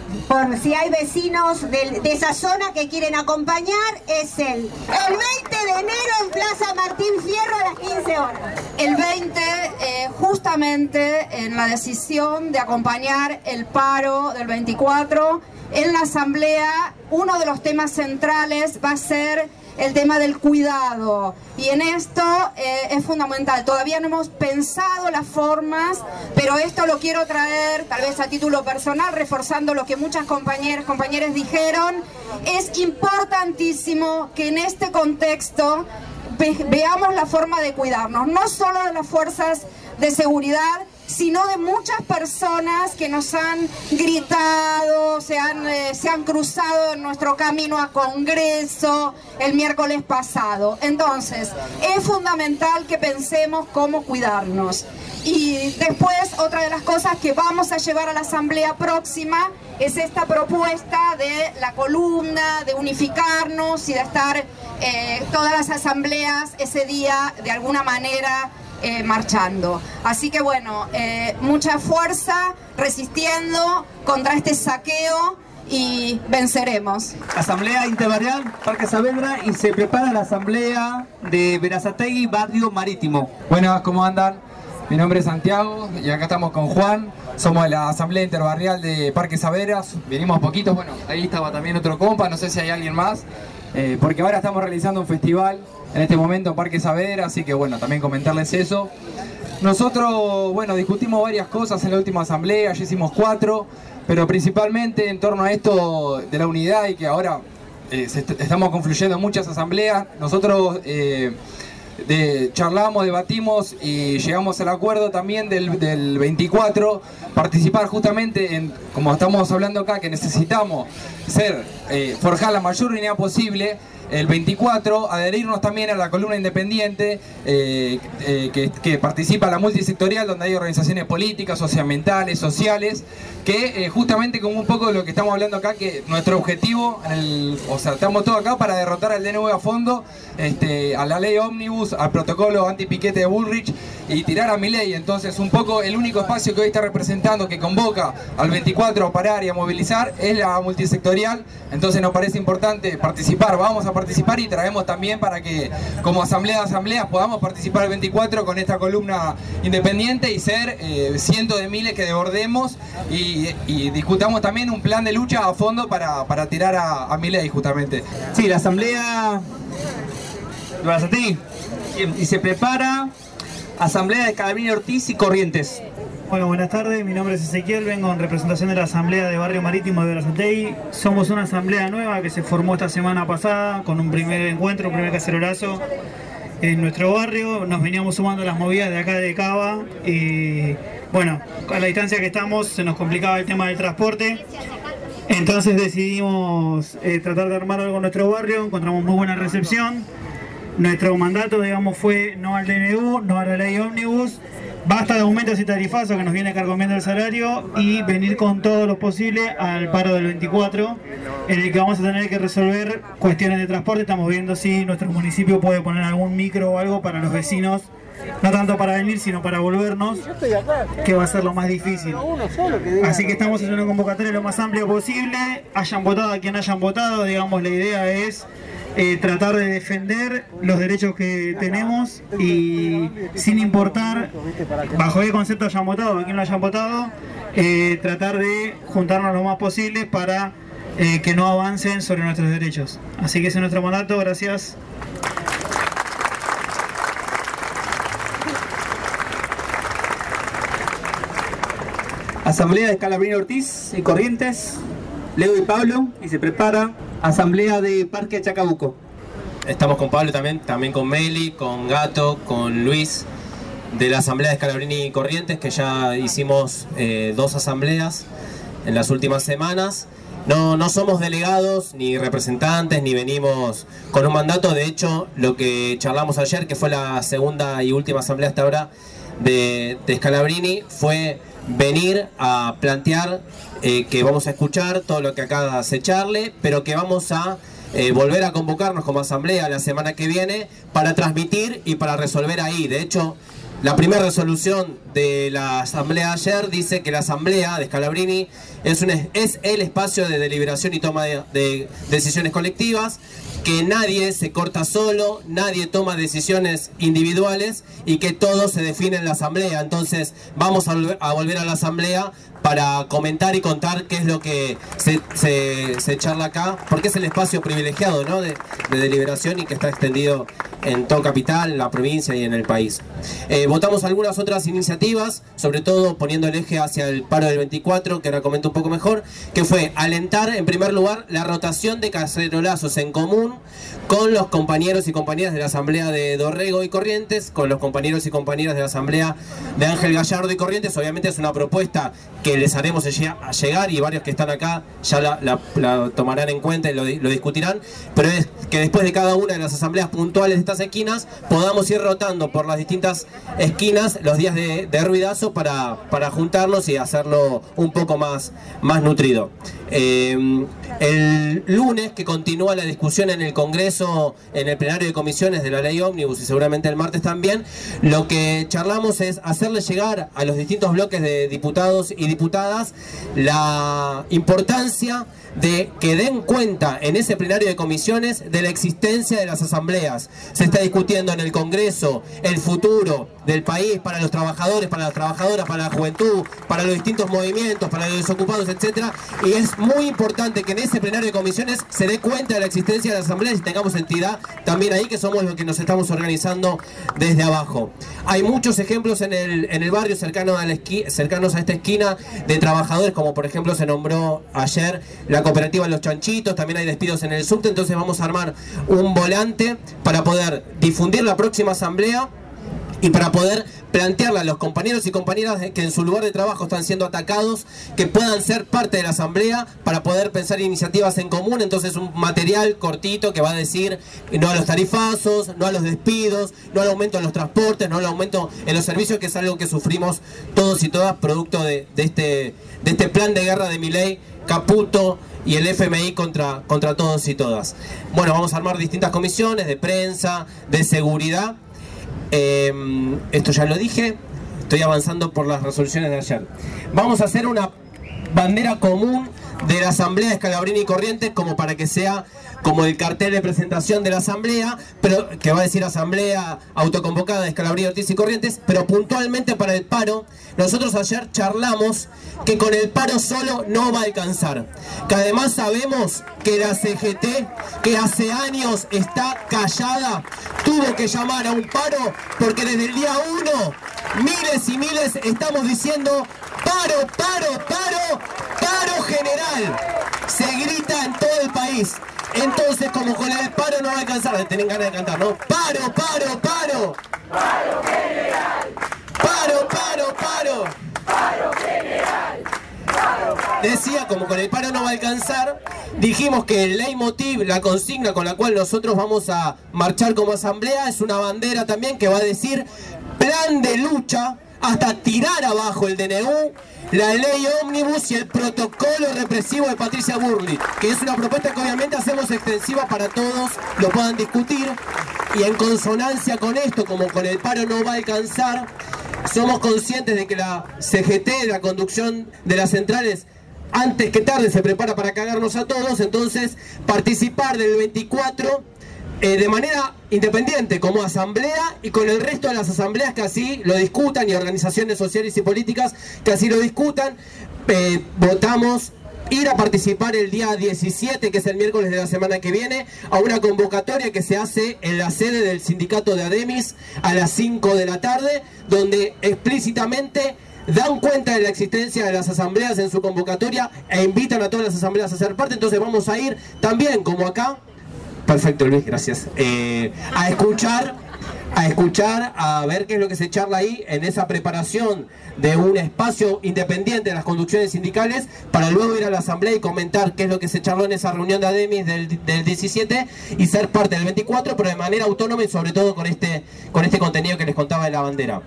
por si hay vecinos de esa zona que quieren acompañar, es el 20 de enero en Plaza Martín Fierro a las 15 horas. El 20, justamente en la decisión de acompañar el paro del 24, en la asamblea, uno de los temas centrales va a ser el tema del cuidado, y en esto es fundamental. Todavía no hemos pensado las formas, pero esto lo quiero traer tal vez a título personal, reforzando lo que muchas compañeras dijeron. Es importantísimo que en este contexto veamos la forma de cuidarnos, no solo de las fuerzas de seguridad, sino de muchas personas que nos han gritado, se han cruzado en nuestro camino a Congreso el miércoles pasado. Entonces, es fundamental que pensemos cómo cuidarnos. Y después, otra de las cosas que vamos a llevar a la asamblea próxima es esta propuesta de la columna, de unificarnos y de estar todas las asambleas ese día de alguna manera marchando. Así que bueno, mucha fuerza, resistiendo contra este saqueo y venceremos. Asamblea Interbarrial Parque Saavedra, y se prepara la asamblea de Berazategui, Barrio Marítimo. Buenas, ¿cómo andan? Mi nombre es Santiago y acá estamos con Juan. Somos de la Asamblea Interbarrial de Parque Saavedra. Venimos poquitos, bueno, ahí estaba también otro compa, no sé si hay alguien más. Porque ahora estamos realizando un festival en este momento en Parque Saavedra, así que bueno, también comentarles eso. Nosotros, bueno, discutimos varias cosas en la última asamblea, ya hicimos 4, pero principalmente en torno a esto de la unidad y que ahora estamos confluyendo en muchas asambleas. Nosotros charlamos, debatimos y llegamos al acuerdo también del 24, participar justamente en, como estamos hablando acá, que necesitamos forjar la mayor unidad posible. El 24, adherirnos también a la columna independiente que participa la multisectorial, donde hay organizaciones políticas, socioambientales, sociales, que justamente como un poco de lo que estamos hablando acá, que nuestro objetivo, o sea, estamos todos acá para derrotar al DNU a fondo, a la ley ómnibus, al protocolo antipiquete de Bullrich y tirar a Milei. Entonces un poco el único espacio que hoy está representando, que convoca al 24 a parar y a movilizar, es la multisectorial. Entonces nos parece importante participar, vamos a participar y traemos también para que como asamblea de asambleas podamos participar el 24 con esta columna independiente y ser cientos de miles que desbordemos y discutamos también un plan de lucha a fondo para tirar a Milei justamente. Sí, la asamblea de Berazategui, y se prepara asamblea de Scalabrini, Ortiz y Corrientes. Bueno, buenas tardes, mi nombre es Ezequiel, vengo en representación de la Asamblea de Barrio Marítimo de Berazategui. Somos una asamblea nueva que se formó esta semana pasada con un primer encuentro, un primer cacerolazo en nuestro barrio. Nos veníamos sumando a las movidas de acá de Cava y bueno, a la distancia que estamos se nos complicaba el tema del transporte. Entonces decidimos tratar de armar algo en nuestro barrio, encontramos muy buena recepción. Nuestro mandato, digamos, fue no al DNU, no a la ley ómnibus, basta de aumentos y tarifazos que nos viene carcomiendo el salario y venir con todo lo posible al paro del 24, en el que vamos a tener que resolver cuestiones de transporte. Estamos viendo si nuestro municipio puede poner algún micro o algo para los vecinos, no tanto para venir, sino para volvernos, que va a ser lo más difícil. Así que estamos haciendo una convocatoria lo más amplia posible, hayan votado a quien hayan votado, digamos, la idea es tratar de defender los derechos que tenemos y sin importar bajo qué concepto hayan votado, a quién lo hayan votado, tratar de juntarnos lo más posible para que no avancen sobre nuestros derechos. Así que ese es nuestro mandato, gracias. Asamblea de Scalabrini, Ortiz y Corrientes, Leo y Pablo, y se prepara asamblea de Parque Chacabuco. Estamos con Pablo también con Meli, con Gato, con Luis, de la asamblea de Scalabrini y Corrientes, que ya hicimos 2 asambleas en las últimas semanas. No somos delegados, ni representantes, ni venimos con un mandato. De hecho, lo que charlamos ayer, que fue la segunda y última asamblea hasta ahora de Scalabrini, fue venir a plantear que vamos a escuchar todo lo que acá se charle, pero que vamos a volver a convocarnos como asamblea la semana que viene para transmitir y para resolver ahí. De hecho, La primera resolución de la asamblea de ayer dice que la asamblea de Scalabrini es el espacio de deliberación y toma de decisiones colectivas, que nadie se corta solo, nadie toma decisiones individuales y que todo se define en la asamblea. Entonces vamos a volver a la asamblea para comentar y contar qué es lo que se charla acá, porque es el espacio privilegiado, ¿no?, de deliberación y que está extendido en todo Capital, en la provincia y en el país. Votamos algunas otras iniciativas, sobre todo poniendo el eje hacia el paro del 24, que ahora comento un poco mejor, que fue alentar en primer lugar la rotación de cacerolazos en común con los compañeros y compañeras de la asamblea de Dorrego y Corrientes, con los compañeros y compañeras de la asamblea de Ángel Gallardo y Corrientes. Obviamente es una propuesta que les haremos llegar y varios que están acá ya la tomarán en cuenta y lo discutirán, pero es que después de cada una de las asambleas puntuales de estas esquinas podamos ir rotando por las distintas esquinas los días de ruidazo para juntarnos y hacerlo un poco más nutrido. El lunes, que continúa la discusión en el Congreso, en el plenario de comisiones de la ley ómnibus y seguramente el martes también, lo que charlamos es hacerle llegar a los distintos bloques de diputados y diputadas la importancia de que den cuenta en ese plenario de comisiones de la existencia de las asambleas. Se está discutiendo en el Congreso el futuro del país para los trabajadores, para las trabajadoras, para la juventud, para los distintos movimientos, para los desocupados, etcétera, y es muy importante que en ese plenario de comisiones se dé cuenta de la existencia de las asambleas y tengamos entidad también ahí, que somos los que nos estamos organizando desde abajo. Hay muchos ejemplos en el barrio cercanos a esta esquina de trabajadores, como por ejemplo se nombró ayer la cooperativa Los Chanchitos, también hay despidos en el subte, entonces vamos a armar un volante para poder difundir la próxima asamblea y para poder plantearle a los compañeros y compañeras que en su lugar de trabajo están siendo atacados, que puedan ser parte de la asamblea para poder pensar iniciativas en común. Entonces un material cortito que va a decir no a los tarifazos, no a los despidos, no al aumento en los transportes, no al aumento en los servicios, que es algo que sufrimos todos y todas producto de este plan de guerra de Milei, Caputo y el FMI contra todos y todas. Bueno, vamos a armar distintas comisiones de prensa, de seguridad. Esto ya lo dije, estoy avanzando por las resoluciones de ayer. Vamos a hacer una bandera común de la asamblea de Scalabrini y Corrientes, como para que sea como el cartel de presentación de la asamblea, pero que va a decir asamblea autoconvocada de Scalabrini, Ortiz y Corrientes, pero puntualmente para el paro. Nosotros ayer charlamos que con el paro solo no va a alcanzar, que además sabemos que la CGT, que hace años está callada, tuvo que llamar a un paro, porque desde el día 1 miles y miles estamos diciendo paro, paro, paro, paro general. Se grita en todo el país. Entonces, como con el paro no va a alcanzar, tienen ganas de cantar, ¿no? Paro, paro, paro. Paro general. Paro, paro, paro. Paro general. Decía, como con el paro no va a alcanzar, dijimos que el leitmotiv, la consigna con la cual nosotros vamos a marchar como asamblea, es una bandera también que va a decir plan de lucha hasta tirar abajo el DNU, la ley ómnibus y el protocolo represivo de Patricia Bullrich, que es una propuesta que obviamente hacemos extensiva para todos, lo puedan discutir, y en consonancia con esto, como con el paro no va a alcanzar, somos conscientes de que la CGT, la conducción de las centrales, antes que tarde se prepara para cagarnos a todos. Entonces participar del 24 de manera independiente como asamblea y con el resto de las asambleas que así lo discutan y organizaciones sociales y políticas que así lo discutan. Votamos ir a participar el día 17, que es el miércoles de la semana que viene, a una convocatoria que se hace en la sede del sindicato de Ademis a las 5 de la tarde, donde explícitamente dan cuenta de la existencia de las asambleas en su convocatoria e invitan a todas las asambleas a ser parte. Entonces vamos a ir también, como acá, perfecto Luis, gracias, a escuchar, a ver qué es lo que se charla ahí en esa preparación de un espacio independiente de las conducciones sindicales, para luego ir a la asamblea y comentar qué es lo que se charló en esa reunión de Ademis del 17 y ser parte del 24, pero de manera autónoma y sobre todo con este contenido que les contaba de la bandera.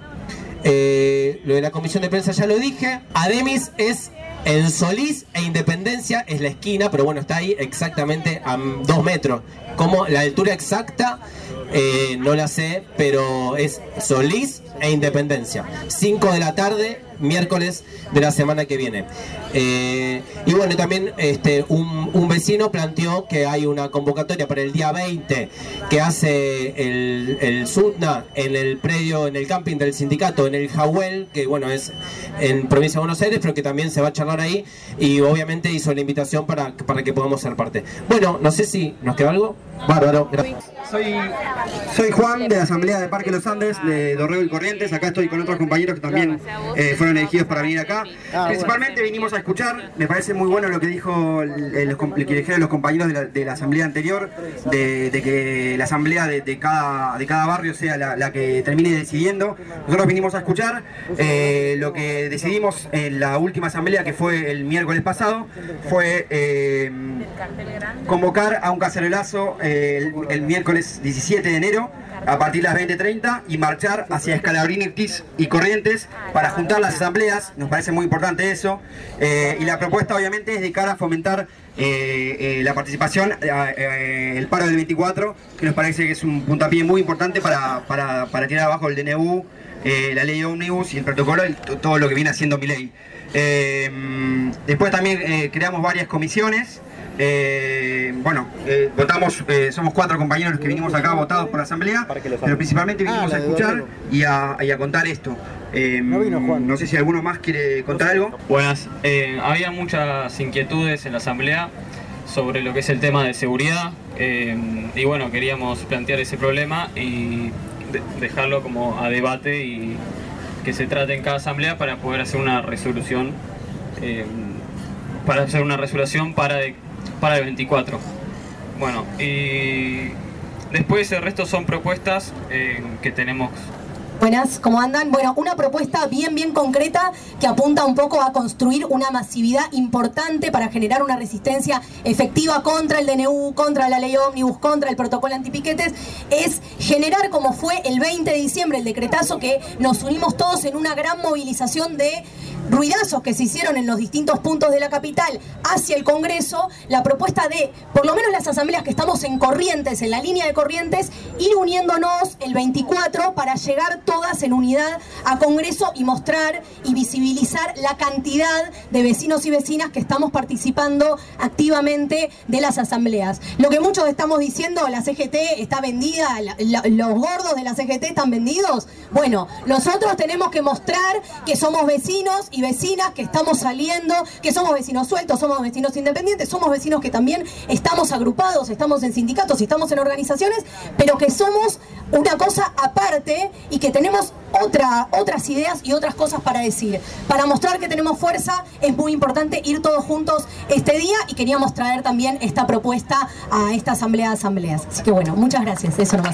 Lo de la comisión de prensa ya lo dije. Ademis es en Solís e Independencia, es la esquina, pero bueno, está ahí exactamente a 2 metros, como la altura exacta no la sé, pero es Solís e Independencia. 5 de la tarde, miércoles de la semana que viene. Y bueno, también un vecino planteó que hay una convocatoria para el día 20 que hace el SUTNA en el predio, en el camping del sindicato, en el Jawel, que bueno, es en provincia de Buenos Aires, pero que también se va a charlar ahí, y obviamente hizo la invitación para que podamos ser parte. Bueno, no sé si nos queda algo. Bárbaro, gracias. Soy Juan, de la Asamblea de Parque Los Andes, de Dorrego y Corrientes. Acá estoy con otros compañeros que también fueron elegidos para venir acá. Principalmente vinimos a escuchar. Me parece muy bueno lo que dijo que dijeron los compañeros de la asamblea anterior, de que la asamblea de cada barrio sea la que termine decidiendo. Nosotros vinimos a escuchar. Lo que decidimos en la última asamblea, que fue el miércoles pasado, fue convocar a un cacerolazo el miércoles 17 de enero a partir de las 20:30 y marchar hacia Scalabrini, Ortiz y Corrientes para juntar las asambleas. Nos parece muy importante eso, y la propuesta obviamente es de cara a fomentar la participación, el paro del 24, que nos parece que es un puntapié muy importante para tirar abajo el DNU, la ley ómnibus y el protocolo y todo lo que viene haciendo mi ley. Después también creamos varias comisiones. Votamos, somos 4 compañeros que vinimos acá votados por la asamblea, pero principalmente vinimos a escuchar y a contar esto. No sé si alguno más quiere contar algo. Buenas, había muchas inquietudes en la asamblea sobre lo que es el tema de seguridad, y bueno, queríamos plantear ese problema y dejarlo como a debate y que se trate en cada asamblea para poder hacer una resolución, para el 24. Bueno, y después el resto son propuestas que tenemos. Buenas, ¿cómo andan? Bueno, una propuesta bien concreta que apunta un poco a construir una masividad importante para generar una resistencia efectiva contra el DNU, contra la ley ómnibus, contra el protocolo antipiquetes, es generar, como fue el 20 de diciembre, el decretazo, que nos unimos todos en una gran movilización de ruidazos que se hicieron en los distintos puntos de la capital hacia el Congreso, la propuesta de, por lo menos las asambleas que estamos en Corrientes, en la línea de Corrientes, ir uniéndonos el 24 para llegar todas en unidad a Congreso y mostrar y visibilizar la cantidad de vecinos y vecinas que estamos participando activamente de las asambleas. Lo que muchos estamos diciendo, la CGT está vendida, los gordos de la CGT están vendidos. Bueno, nosotros tenemos que mostrar que somos vecinos y vecinas, que estamos saliendo, que somos vecinos sueltos, somos vecinos independientes, somos vecinos que también estamos agrupados, estamos en sindicatos, estamos en organizaciones, pero que somos una cosa aparte y que tenemos otras ideas y otras cosas para decir. Para mostrar que tenemos fuerza es muy importante ir todos juntos este día, y queríamos traer también esta propuesta a esta asamblea de asambleas. Así que bueno, muchas gracias, eso nomás.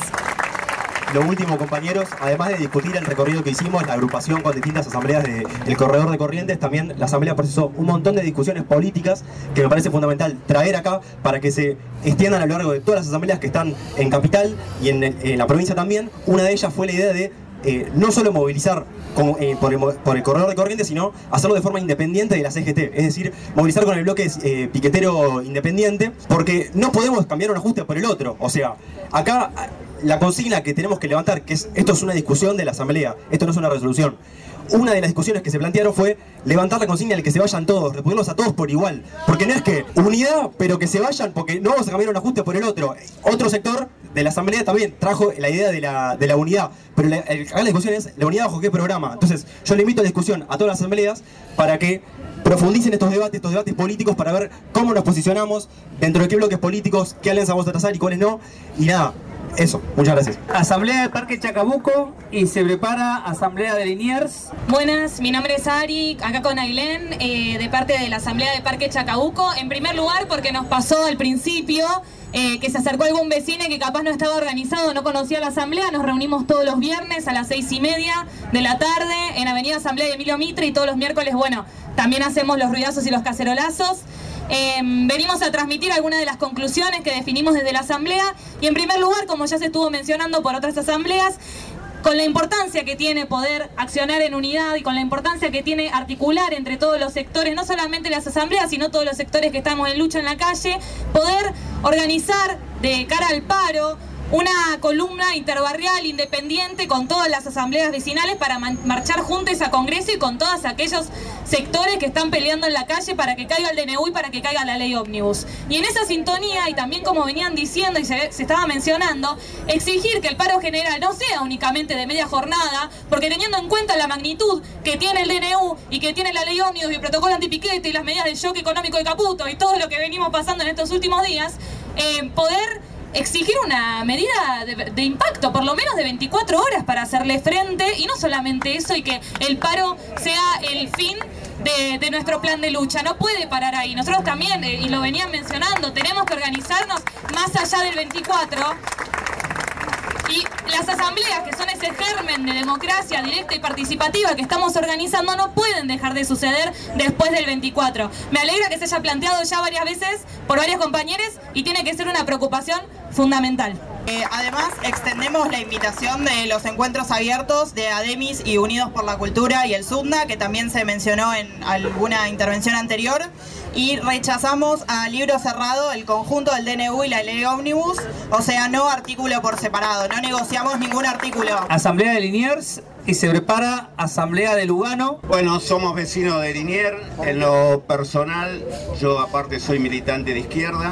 Lo último, compañeros, además de discutir el recorrido que hicimos, la agrupación con distintas asambleas del Corredor de Corrientes, también la asamblea procesó un montón de discusiones políticas que me parece fundamental traer acá para que se extiendan a lo largo de todas las asambleas que están en Capital y en la provincia también. Una de ellas fue la idea de no solo movilizar por el Corredor de Corrientes, sino hacerlo de forma independiente de la CGT, es decir, movilizar con el bloque piquetero independiente, porque no podemos cambiar un ajuste por el otro. O sea, acá la consigna que tenemos que levantar, que es, esto es una discusión de la asamblea, esto no es una resolución. Una de las discusiones que se plantearon fue levantar la consigna de que se vayan todos, reponerlos a todos por igual. Porque no es que unidad, pero que se vayan, porque no vamos a cambiar un ajuste por el otro. Otro sector de la asamblea también trajo la idea de la unidad, pero acá la discusión es la unidad bajo qué programa. Entonces yo le invito a la discusión a todas las asambleas para que profundicen estos debates políticos, para ver cómo nos posicionamos, dentro de qué bloques políticos, qué alianza vamos a trazar y cuáles no. Y nada, eso, muchas gracias. Asamblea de Parque Chacabuco, y se prepara Asamblea de Liniers. Buenas, mi nombre es Ari, acá con Ailén, de parte de la Asamblea de Parque Chacabuco. En primer lugar, porque nos pasó al principio que se acercó algún vecino que capaz no estaba organizado, no conocía la asamblea. Nos reunimos todos los viernes a las 6:30 de la tarde en Avenida Asamblea de Emilio Mitre, y todos los miércoles, bueno, también hacemos los ruidazos y los cacerolazos. Venimos a transmitir algunas de las conclusiones que definimos desde la asamblea, y en primer lugar, como ya se estuvo mencionando por otras asambleas, con la importancia que tiene poder accionar en unidad y con la importancia que tiene articular entre todos los sectores, no solamente las asambleas, sino todos los sectores que estamos en lucha en la calle, poder organizar de cara al paro una columna interbarrial independiente con todas las asambleas vecinales para marchar juntos a Congreso y con todos aquellos sectores que están peleando en la calle para que caiga el DNU y para que caiga la ley ómnibus. Y en esa sintonía, y también como venían diciendo y se estaba mencionando, exigir que el paro general no sea únicamente de media jornada, porque teniendo en cuenta la magnitud que tiene el DNU y que tiene la ley ómnibus y el protocolo antipiquete y las medidas del shock económico de Caputo y todo lo que venimos pasando en estos últimos días, poder exigir una medida de impacto, por lo menos de 24 horas para hacerle frente, y no solamente eso, y que el paro sea el fin de nuestro plan de lucha. No puede parar ahí. Nosotros también, y lo venían mencionando, tenemos que organizarnos más allá del 24. Y las asambleas, que son ese germen de democracia directa y participativa que estamos organizando, no pueden dejar de suceder después del 24. Me alegra que se haya planteado ya varias veces por varios compañeros y tiene que ser una preocupación fundamental. Además, extendemos la invitación de los encuentros abiertos de ADEMIS y Unidos por la Cultura y el SUDNA, que también se mencionó en alguna intervención anterior, y rechazamos a libro cerrado el conjunto del DNU y la ley ómnibus, o sea, no artículo por separado, no negociamos ningún artículo. Asamblea de Liniers y se prepara Asamblea de Lugano. Bueno, somos vecinos de Liniers. En lo personal, yo aparte soy militante de izquierda.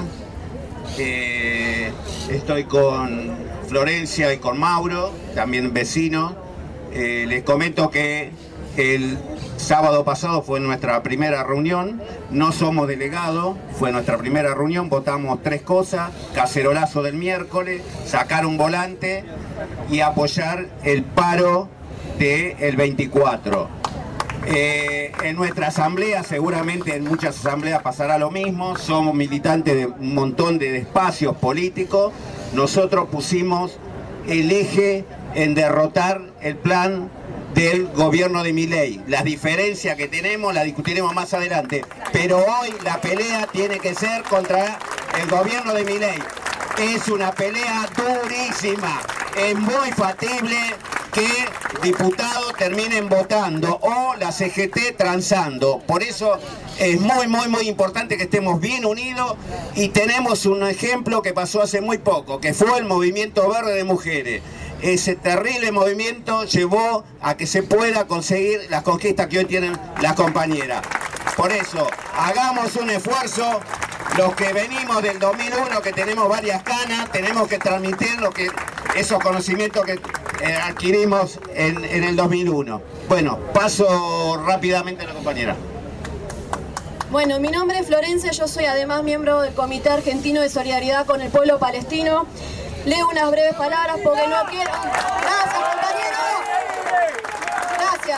Estoy con Florencia y con Mauro, también vecino. Les comento que el sábado pasado fue nuestra primera reunión, no somos delegados, fue nuestra primera reunión, votamos 3 cosas: cacerolazo del miércoles, sacar un volante y apoyar el paro del 24. En nuestra asamblea, seguramente en muchas asambleas pasará lo mismo, somos militantes de un montón de espacios políticos. Nosotros pusimos el eje en derrotar el plan del gobierno de Milei. Las diferencias que tenemos las discutiremos más adelante, pero hoy la pelea tiene que ser contra el gobierno de Milei. Es una pelea durísima, es muy factible que diputados terminen votando o la CGT transando. Por eso es muy importante que estemos bien unidos, y tenemos un ejemplo que pasó hace muy poco, que fue el movimiento verde de mujeres. Ese terrible movimiento llevó a que se pueda conseguir las conquistas que hoy tienen las compañeras. Por eso, hagamos un esfuerzo. Los que venimos del 2001, que tenemos varias canas, tenemos que transmitir esos conocimientos que adquirimos en el 2001. Bueno, paso rápidamente a la compañera. Bueno, mi nombre es Florencia, yo soy además miembro del Comité Argentino de Solidaridad con el Pueblo Palestino. Leo unas breves palabras porque no quiero... Gracias, compañero. Gracias.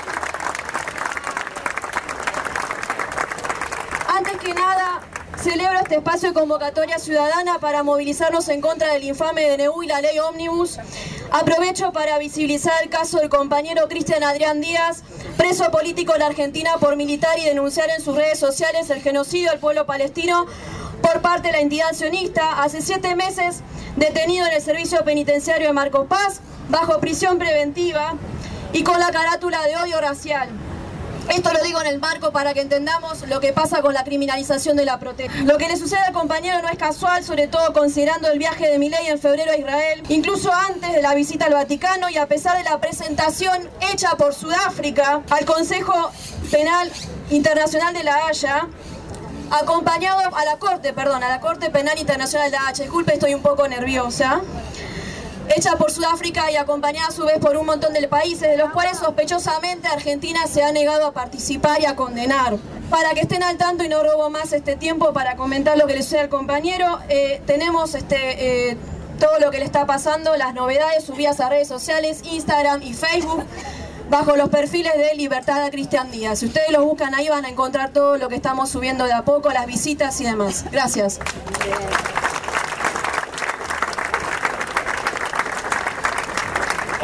Antes que nada, celebro este espacio de convocatoria ciudadana para movilizarnos en contra del infame DNU y la ley ómnibus. Aprovecho para visibilizar el caso del compañero Cristian Adrián Díaz, preso político en la Argentina por militar y denunciar en sus redes sociales el genocidio del pueblo palestino por parte de la entidad sionista. Hace 7 meses detenido en el servicio penitenciario de Marcos Paz, bajo prisión preventiva y con la carátula de odio racial. Esto lo digo en el marco para que entendamos lo que pasa con la criminalización de la protesta. Lo que le sucede al compañero no es casual, sobre todo considerando el viaje de Milei en febrero a Israel, incluso antes de la visita al Vaticano, y a pesar de la presentación hecha por Sudáfrica al Consejo Penal Internacional de La Haya, acompañado a la Corte Penal Internacional de La Haya. Disculpe, estoy un poco nerviosa. Hecha por Sudáfrica y acompañada a su vez por un montón de países, de los cuales sospechosamente Argentina se ha negado a participar y a condenar. Para que estén al tanto, y no robo más este tiempo para comentar lo que le sucede al compañero, tenemos todo lo que le está pasando, las novedades subidas a redes sociales, Instagram y Facebook, bajo los perfiles de Libertad a Cristian Díaz. Si ustedes los buscan ahí van a encontrar todo lo que estamos subiendo de a poco, las visitas y demás. Gracias.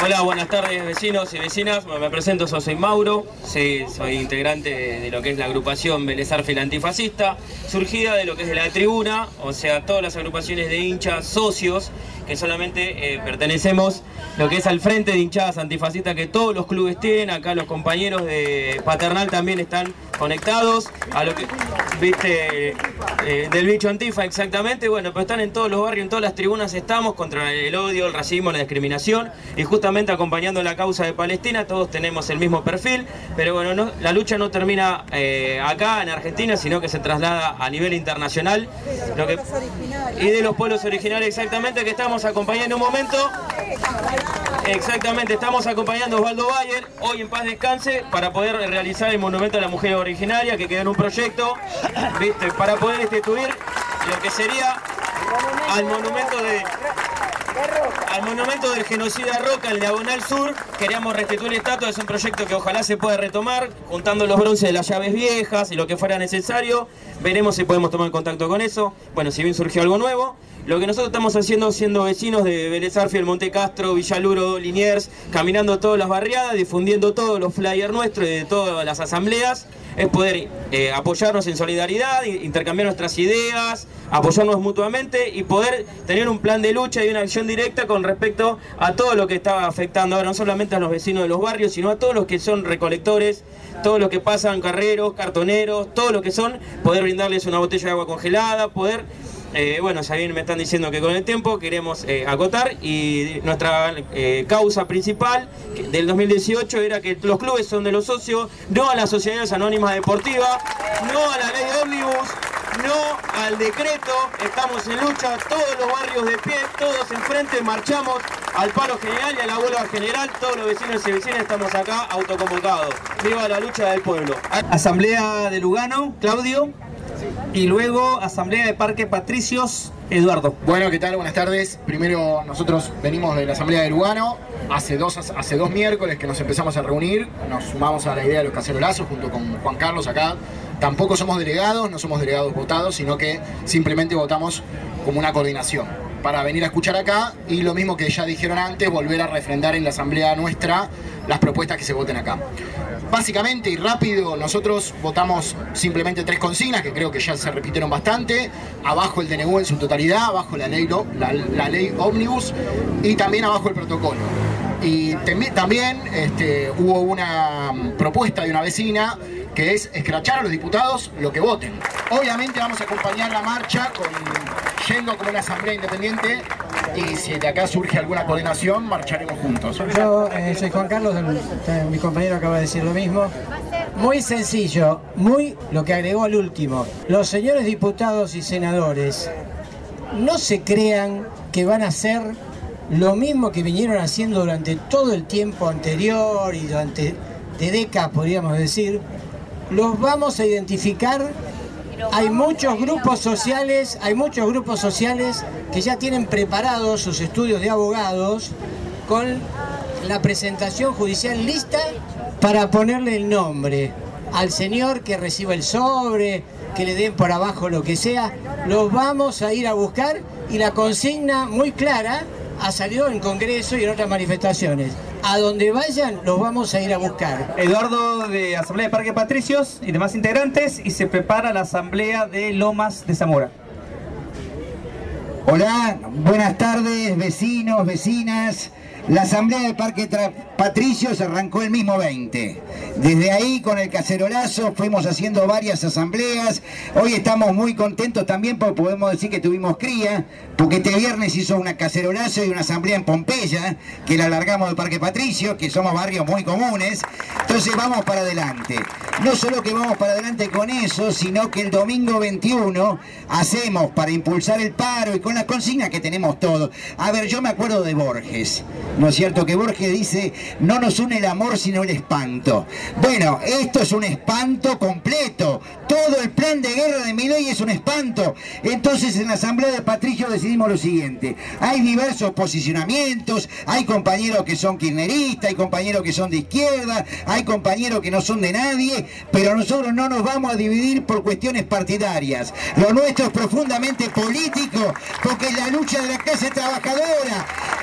Hola, buenas tardes vecinos y vecinas. Me presento, soy Mauro, sí, soy integrante de lo que es la agrupación Vélez Arfiel Antifascista, surgida de lo que es de la tribuna, o sea, todas las agrupaciones de hinchas, socios, que solamente pertenecemos lo que es al frente de hinchadas antifascistas que todos los clubes tienen. Acá los compañeros de Paternal también están conectados a lo que, viste, del bicho antifa exactamente, bueno, pero están en todos los barrios, en todas las tribunas estamos contra el odio, el racismo, la discriminación y justamente acompañando la causa de Palestina. Todos tenemos el mismo perfil, pero bueno, no, la lucha no termina acá en Argentina, sino que se traslada a nivel internacional y de los pueblos originarios exactamente, que estamos acompañando un momento. Exactamente, estamos acompañando a Osvaldo Bayer, hoy en paz descanse, para poder realizar el monumento a la mujer originaria, que quedó en un proyecto, ¿viste? Para poder instituir lo que sería al monumento del genocida Roca en Diagonal Sur. Queríamos restituir estatua, es un proyecto que ojalá se pueda retomar, juntando los bronces de las llaves viejas y lo que fuera necesario. Veremos si podemos tomar contacto con eso. Bueno, si bien surgió algo nuevo. Lo que nosotros estamos haciendo, siendo vecinos de Vélez Arfiel, Monte Castro, Villaluro, Liniers, caminando todas las barriadas, difundiendo todos los flyers nuestros y de todas las asambleas, es poder apoyarnos en solidaridad, intercambiar nuestras ideas, apoyarnos mutuamente y poder tener un plan de lucha y una acción directa con respecto a todo lo que está afectando ahora, no solamente a los vecinos de los barrios, sino a todos los que son recolectores, todos los que pasan, carreros, cartoneros, todos los que son, poder brindarles una botella de agua congelada, poder... bueno, ya bien me están diciendo que con el tiempo queremos acotar, y nuestra causa principal del 2018 era que los clubes son de los socios, no a las sociedades anónimas deportivas, no a la ley de ómnibus, no al decreto. Estamos en lucha, todos los barrios de pie, todos enfrente, marchamos al paro general y a la huelga general, todos los vecinos y vecinas estamos acá autoconvocados. Viva la lucha del pueblo. Asamblea de Lugano, Claudio. Y luego Asamblea de Parque Patricios, Eduardo. Bueno, ¿qué tal? Buenas tardes. Primero, nosotros venimos de la Asamblea de Lugano. Hace dos miércoles que nos empezamos a reunir. Nos sumamos a la idea de los cacerolazos junto con Juan Carlos acá. Tampoco somos delegados, no somos delegados votados, sino que simplemente votamos como una coordinación para venir a escuchar acá, y lo mismo que ya dijeron antes, volver a refrendar en la Asamblea nuestra las propuestas que se voten acá. Básicamente y rápido, nosotros votamos simplemente 3 consignas que creo que ya se repitieron bastante. Abajo el DNU en su totalidad, abajo la ley ómnibus y también abajo el protocolo. Y también hubo una propuesta de una vecina que es escrachar a los diputados lo que voten. Obviamente vamos a acompañar la marcha yendo como una asamblea independiente, y si de acá surge alguna coordinación, marcharemos juntos. Yo soy Juan Carlos, mi compañero acaba de decir lo mismo. Muy sencillo, lo que agregó al último. Los señores diputados y senadores no se crean que van a hacer lo mismo que vinieron haciendo durante todo el tiempo anterior y durante décadas, podríamos decir. Los vamos a identificar. Hay muchos grupos sociales que ya tienen preparados sus estudios de abogados con la presentación judicial lista para ponerle el nombre al señor que reciba el sobre, que le den por abajo lo que sea. Los vamos a ir a buscar, y la consigna muy clara ha salido en Congreso y en otras manifestaciones. A donde vayan, los vamos a ir a buscar. Eduardo de Asamblea de Parque Patricios y demás integrantes, y se prepara la Asamblea de Lomas de Zamora. Hola, buenas tardes vecinos, vecinas. La Asamblea de Parque Patricios arrancó el mismo 20. Desde ahí, con el cacerolazo, fuimos haciendo varias asambleas. Hoy estamos muy contentos también porque podemos decir que tuvimos cría, porque este viernes hizo una cacerolazo y una asamblea en Pompeya, que la largamos de Parque Patricios, que somos barrios muy comunes. Entonces vamos para adelante. No solo que vamos para adelante con eso, sino que el domingo 21 hacemos para impulsar el paro y con la consigna que tenemos todos. A ver, yo me acuerdo de Borges, ¿no es cierto? Que Borges dice, no nos une el amor sino el espanto. Bueno, esto es un espanto completo. Todo el plan de guerra de Milei es un espanto. Entonces en la Asamblea de Patricios decidimos lo siguiente. Hay diversos posicionamientos, hay compañeros que son kirchneristas, hay compañeros que son de izquierda, hay compañeros que no son de nadie, pero nosotros no nos vamos a dividir por cuestiones partidarias. Lo nuestro es profundamente político, porque es la lucha de la clase trabajadora.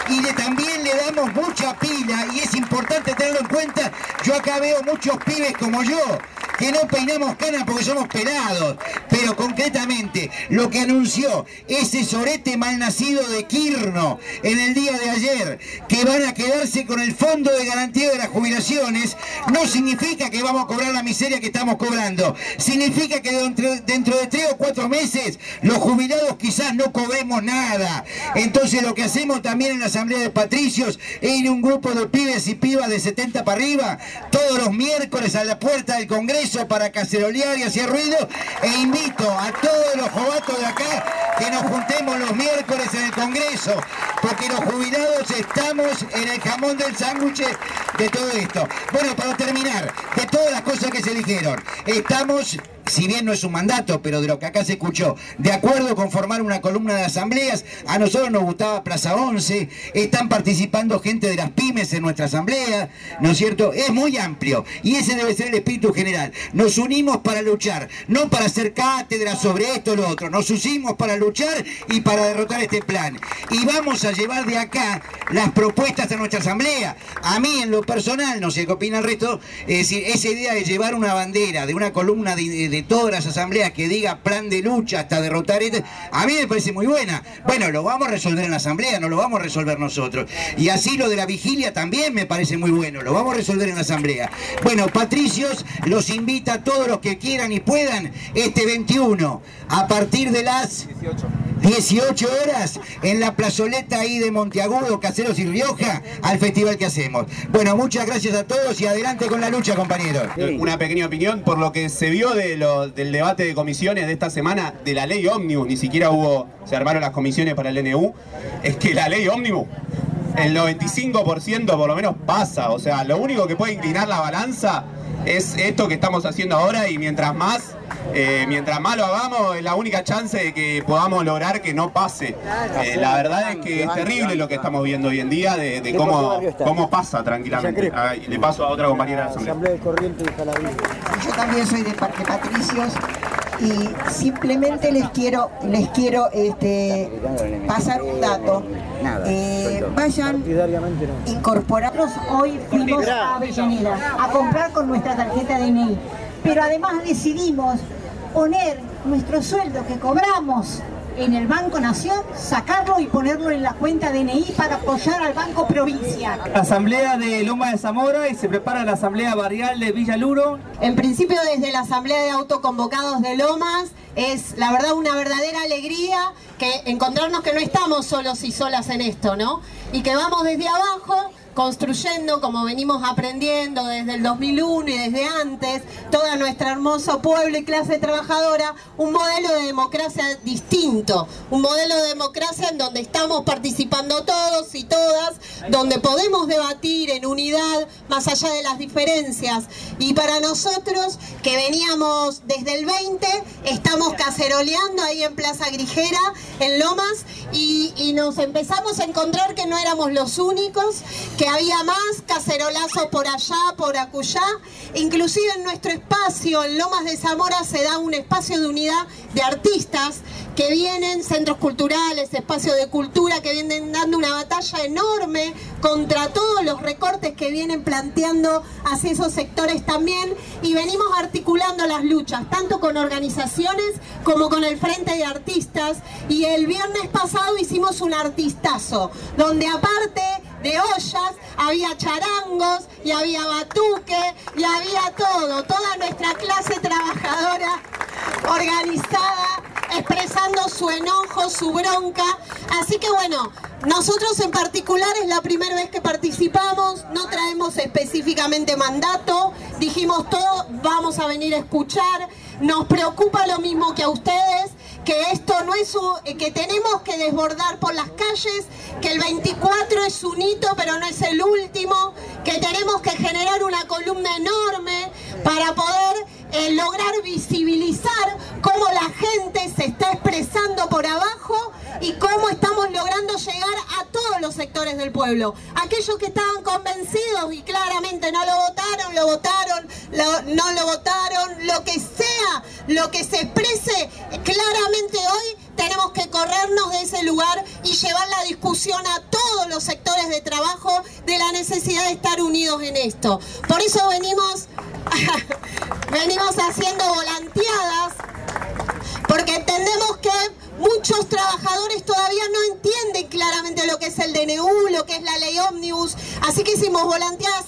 y también le damos mucha pila, y es importante tenerlo en cuenta. Yo acá veo muchos pibes como yo, que no peinamos canas porque somos pelados, pero concretamente lo que anunció ese sorete malnacido de Quirno en el día de ayer, que van a quedarse con el fondo de garantía de las jubilaciones, no significa que vamos a cobrar la miseria que estamos cobrando, significa que dentro de 3 o 4 meses los jubilados quizás no cobremos nada. Entonces lo que hacemos también en la Asamblea de Patricios es ir un grupo de pibes y pibas de 70 para arriba todos los miércoles a la puerta del Congreso para cacerolear y hacer ruido, e invito a todos los jovatos de acá que nos juntemos los miércoles en el Congreso, porque los jubilados estamos en el jamón del sándwich de todo esto. Bueno, para terminar, de todas las cosas que se dijeron, estamos, si bien no es un mandato, pero de lo que acá se escuchó, de acuerdo con formar una columna de asambleas. A nosotros nos gustaba Plaza 11, están participando gente de las pymes en nuestra asamblea, ¿no es cierto? Es muy amplio y ese debe ser el espíritu general. Nos unimos para luchar, no para hacer cátedra sobre esto o lo otro, nos unimos para luchar y para derrotar este plan. Y vamos a llevar de acá las propuestas a nuestra asamblea. A mí en lo personal, no sé qué opina el resto, es decir, esa idea de llevar una bandera de una columna de todas las asambleas que diga plan de lucha hasta derrotar a mí me parece muy buena. Bueno, lo vamos a resolver en la asamblea, no lo vamos a resolver nosotros. Y así lo de la vigilia también me parece muy bueno, lo vamos a resolver en la asamblea. Bueno, Patricios los invita a todos los que quieran y puedan este 21 a partir de las 18 horas en la plazoleta ahí de Monteagudo, Caseros y Rioja, al festival que hacemos. Bueno, muchas gracias a todos y adelante con la lucha, compañeros. Una pequeña opinión, por lo que se vio del debate de comisiones de esta semana de la ley ómnibus, ni siquiera se armaron las comisiones para el NU, es que la ley ómnibus, el 95% por lo menos pasa, o sea, lo único que puede inclinar la balanza es esto que estamos haciendo ahora, y mientras más lo hagamos, es la única chance de que podamos lograr que no pase. La verdad es que es terrible lo que estamos viendo hoy en día, de cómo pasa tranquilamente. Y le paso a otra compañera de la Asamblea. Yo también soy de Parque Patricios y simplemente les quiero pasar un dato. Vayan incorporarnos. Hoy fuimos a Avellaneda a comprar con nuestra tarjeta de DNI, pero además decidimos poner nuestro sueldo que cobramos en el Banco Nación, sacarlo y ponerlo en la cuenta DNI para apoyar al Banco Provincia. La asamblea de Loma de Zamora, y se prepara la asamblea barrial de Villa Luro. En principio, desde la asamblea de autoconvocados de Lomas, es la verdad una verdadera alegría que encontrarnos que no estamos solos y solas en esto, ¿no? Y que vamos desde abajo construyendo, como venimos aprendiendo desde el 2001 y desde antes, toda nuestra hermoso pueblo y clase trabajadora, un modelo de democracia distinto, un modelo de democracia en donde estamos participando todos y todas, donde podemos debatir en unidad más allá de las diferencias. Y para nosotros, que veníamos desde el 20, estamos caceroleando ahí en Plaza Grijera, en Lomas, y nos empezamos a encontrar que no éramos los únicos, que había más cacerolazos por allá, por acullá. Inclusive en nuestro espacio, en Lomas de Zamora, se da un espacio de unidad de artistas que vienen, centros culturales, espacios de cultura, que vienen dando una batalla enorme contra todos los recortes que vienen planteando hacia esos sectores también, y venimos articulando las luchas, tanto con organizaciones como con el Frente de Artistas, y el viernes pasado hicimos un artistazo, donde aparte de ollas, había charangos, y había batuque, y había toda nuestra clase trabajadora organizada, expresando su enojo, su bronca. Así que bueno, nosotros en particular es la primera vez que participamos, no traemos específicamente mandato, dijimos todo, vamos a venir a escuchar, nos preocupa lo mismo que a ustedes, que esto no es que tenemos que desbordar por las calles, que el 24 es un hito pero no es el último, que tenemos que generar una columna enorme para poder lograr visibilizar cómo la gente se está expresando por abajo y cómo estamos logrando llegar a todos los sectores del pueblo. Aquellos que estaban convencidos y claramente no lo votaron, no lo votaron, lo que sea, lo que se exprese claramente hoy, tenemos que corrernos de ese lugar y llevar la discusión a todos los sectores de trabajo de la necesidad de estar unidos en esto. Por eso venimos haciendo volanteadas, porque entendemos que muchos trabajadores todavía no entienden claramente lo que es el DNU, lo que es la ley ómnibus, así que hicimos volanteadas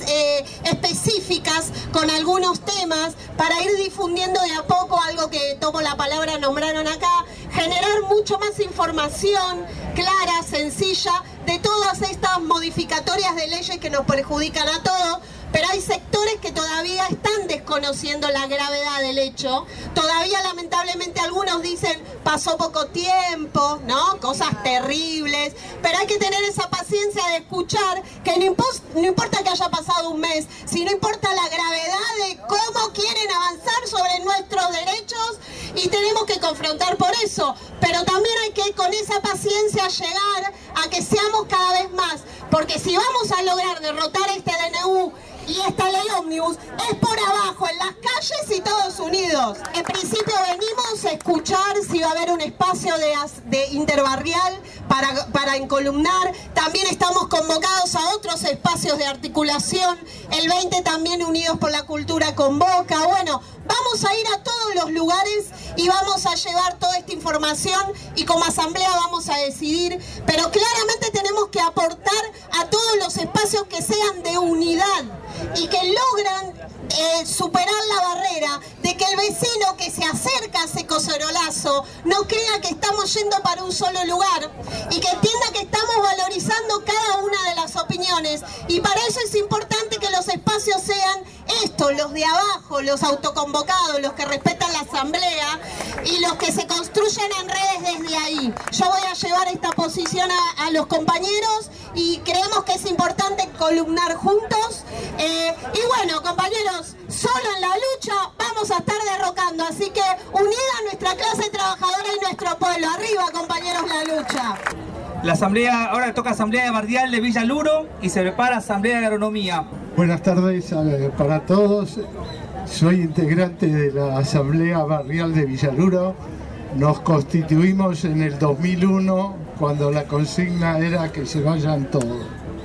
específicas con algunos temas para ir difundiendo de a poco algo que tomo la palabra, nombraron acá, generar mucho más información clara, sencilla, de todas estas modificatorias de leyes que nos perjudican a todos. Pero hay sectores que todavía están desconociendo la gravedad del hecho. Todavía lamentablemente algunos dicen pasó poco tiempo, ¿no? Cosas terribles. Pero hay que tener esa paciencia de escuchar que no importa que haya pasado un mes, sino importa la gravedad de cómo quieren avanzar sobre nuestros derechos y tenemos que confrontar por eso. Pero también hay que con esa paciencia llegar a que seamos cada vez más. Porque si vamos a lograr derrotar este DNU y esta ley ómnibus, es por abajo, en las calles y todos unidos. En principio venimos a escuchar si va a haber un espacio de interbarrial para encolumnar. También estamos convocados a otros espacios de articulación. El 20 también Unidos por la Cultura convoca. Bueno, vamos a ir a todos los lugares y vamos a llevar toda esta información y como asamblea vamos a decidir, pero claramente tenemos que aportar a todos los espacios que sean de unidad y que logran superar la barrera de que el vecino que se acerca a ese cacerolazo no crea que estamos yendo para un solo lugar y que entienda que estamos valorizando cada una de las opiniones, y para eso es importante que los espacios sean estos, los de abajo, los autoconvocados, los que respetan la asamblea y los que se construyen en redes desde ahí. Yo voy a llevar esta posición a los compañeros y creemos que es importante columnar juntos y bueno, compañeros, solo en la lucha vamos a estar derrocando, así que unida nuestra clase trabajadora y nuestro pueblo. Arriba, compañeros, la lucha. La asamblea, ahora toca asamblea barrial de Villa Luro y se prepara asamblea de agronomía. Buenas tardes para todos. Soy integrante de la asamblea barrial de Villa Luro. Nos constituimos en el 2001 cuando la consigna era que se vayan todos.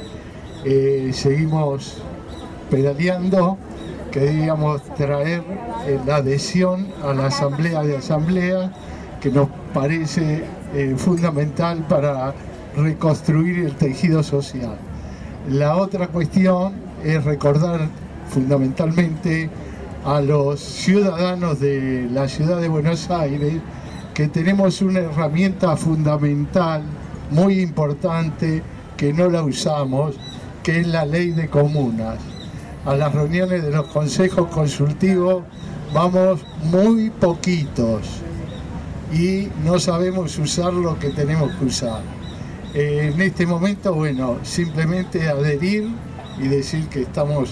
Seguimos pedaleando, queríamos traer la adhesión a la asamblea de asamblea, que nos parece fundamental para reconstruir el tejido social. La otra cuestión es recordar fundamentalmente a los ciudadanos de la ciudad de Buenos Aires que tenemos una herramienta fundamental, muy importante, que no la usamos, que es la ley de comunas. A las reuniones de los consejos consultivos vamos muy poquitos y no sabemos usar lo que tenemos que usar. En este momento, bueno, simplemente adherir y decir que estamos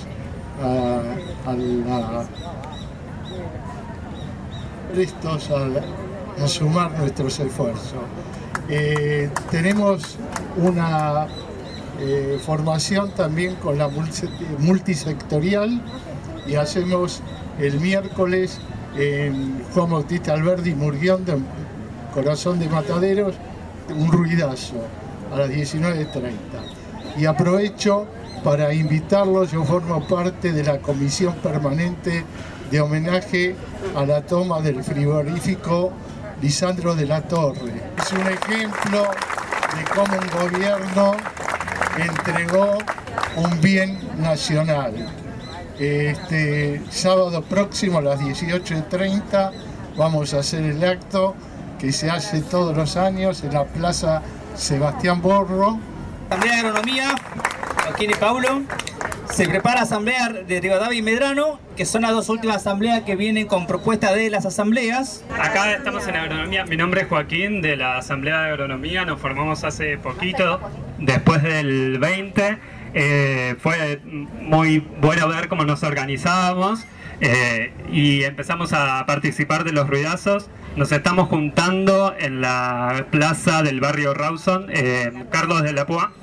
prestos a sumar nuestros esfuerzos. Tenemos una formación también con la multisectorial y hacemos el miércoles en Juan Bautista Alberdi Murguión, de Corazón de Mataderos, un ruidazo a las 19:30. Y aprovecho para invitarlos, yo formo parte de la comisión permanente de homenaje a la toma del frigorífico Lisandro de la Torre. Es un ejemplo de cómo un gobierno entregó un bien nacional. Este sábado próximo a las 18:30 vamos a hacer el acto que se hace todos los años en la Plaza Sebastián Borro. Asamblea de Agronomía, Joaquín y Paulo. Se prepara asamblea de Rivadavia y Medrano, que son las dos últimas asambleas que vienen con propuesta de las asambleas. Acá estamos en agronomía. Mi nombre es Joaquín, de la asamblea de agronomía. Nos formamos hace poquito, después del 20. Fue muy bueno ver cómo nos organizábamos y empezamos a participar de los ruidazos. Nos estamos juntando en la plaza del barrio Rawson, Carlos de la Púa.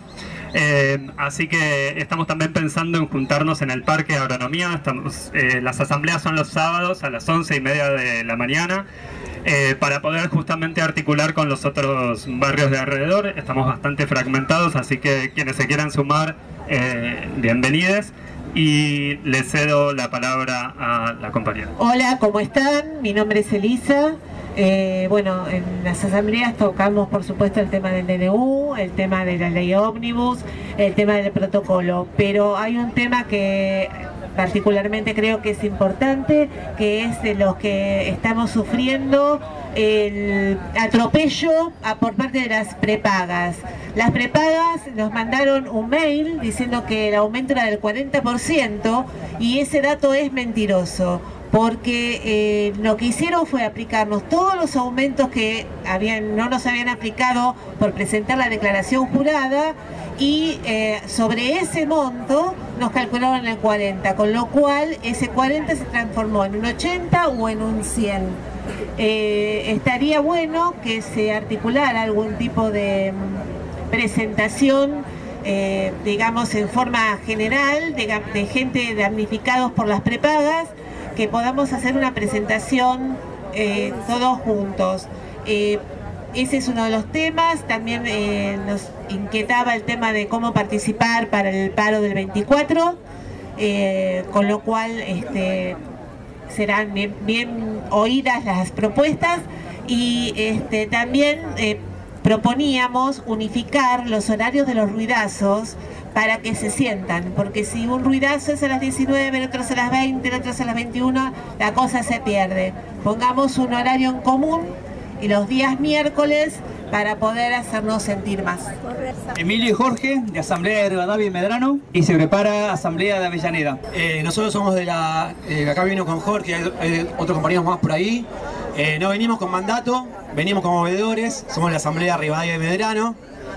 Así que estamos también pensando en juntarnos en el Parque de Agronomía. Las asambleas son los sábados a las 11:30 de la mañana. Para poder justamente articular con los otros barrios de alrededor. Estamos bastante fragmentados, así que quienes se quieran sumar, bienvenidos. Y le cedo la palabra a la compañera. Hola, ¿cómo están? Mi nombre es Elisa. Bueno, en las asambleas tocamos por supuesto el tema del DNU, el tema de la ley ómnibus, el tema del protocolo, pero hay un tema que particularmente creo que es importante, que es de los que estamos sufriendo el atropello por parte de las prepagas. Las prepagas nos mandaron un mail diciendo que el aumento era del 40% y ese dato es mentiroso, porque lo que hicieron fue aplicarnos todos los aumentos que no nos habían aplicado por presentar la declaración jurada y sobre ese monto nos calcularon el 40, con lo cual ese 40 se transformó en un 80 o en un 100. Estaría bueno que se articulara algún tipo de presentación, digamos en forma general, de gente damnificados por las prepagas, que podamos hacer una presentación todos juntos. Ese es uno de los temas. También nos inquietaba el tema de cómo participar para el paro del 24, con lo cual serán bien oídas las propuestas y también proponíamos unificar los horarios de los ruidazos para que se sientan, porque si un ruidazo es a las 19, el otro es a las 20, el otro es a las 21, la cosa se pierde. Pongamos un horario en común y los días miércoles para poder hacernos sentir más. Emilio y Jorge, de Asamblea de Rivadavia y Medrano, y se prepara Asamblea de Avellaneda. Nosotros somos de la... acá vino con Jorge, hay otros compañeros más por ahí. No venimos con mandato, venimos como veedores, somos de la Asamblea de Rivadavia y Medrano.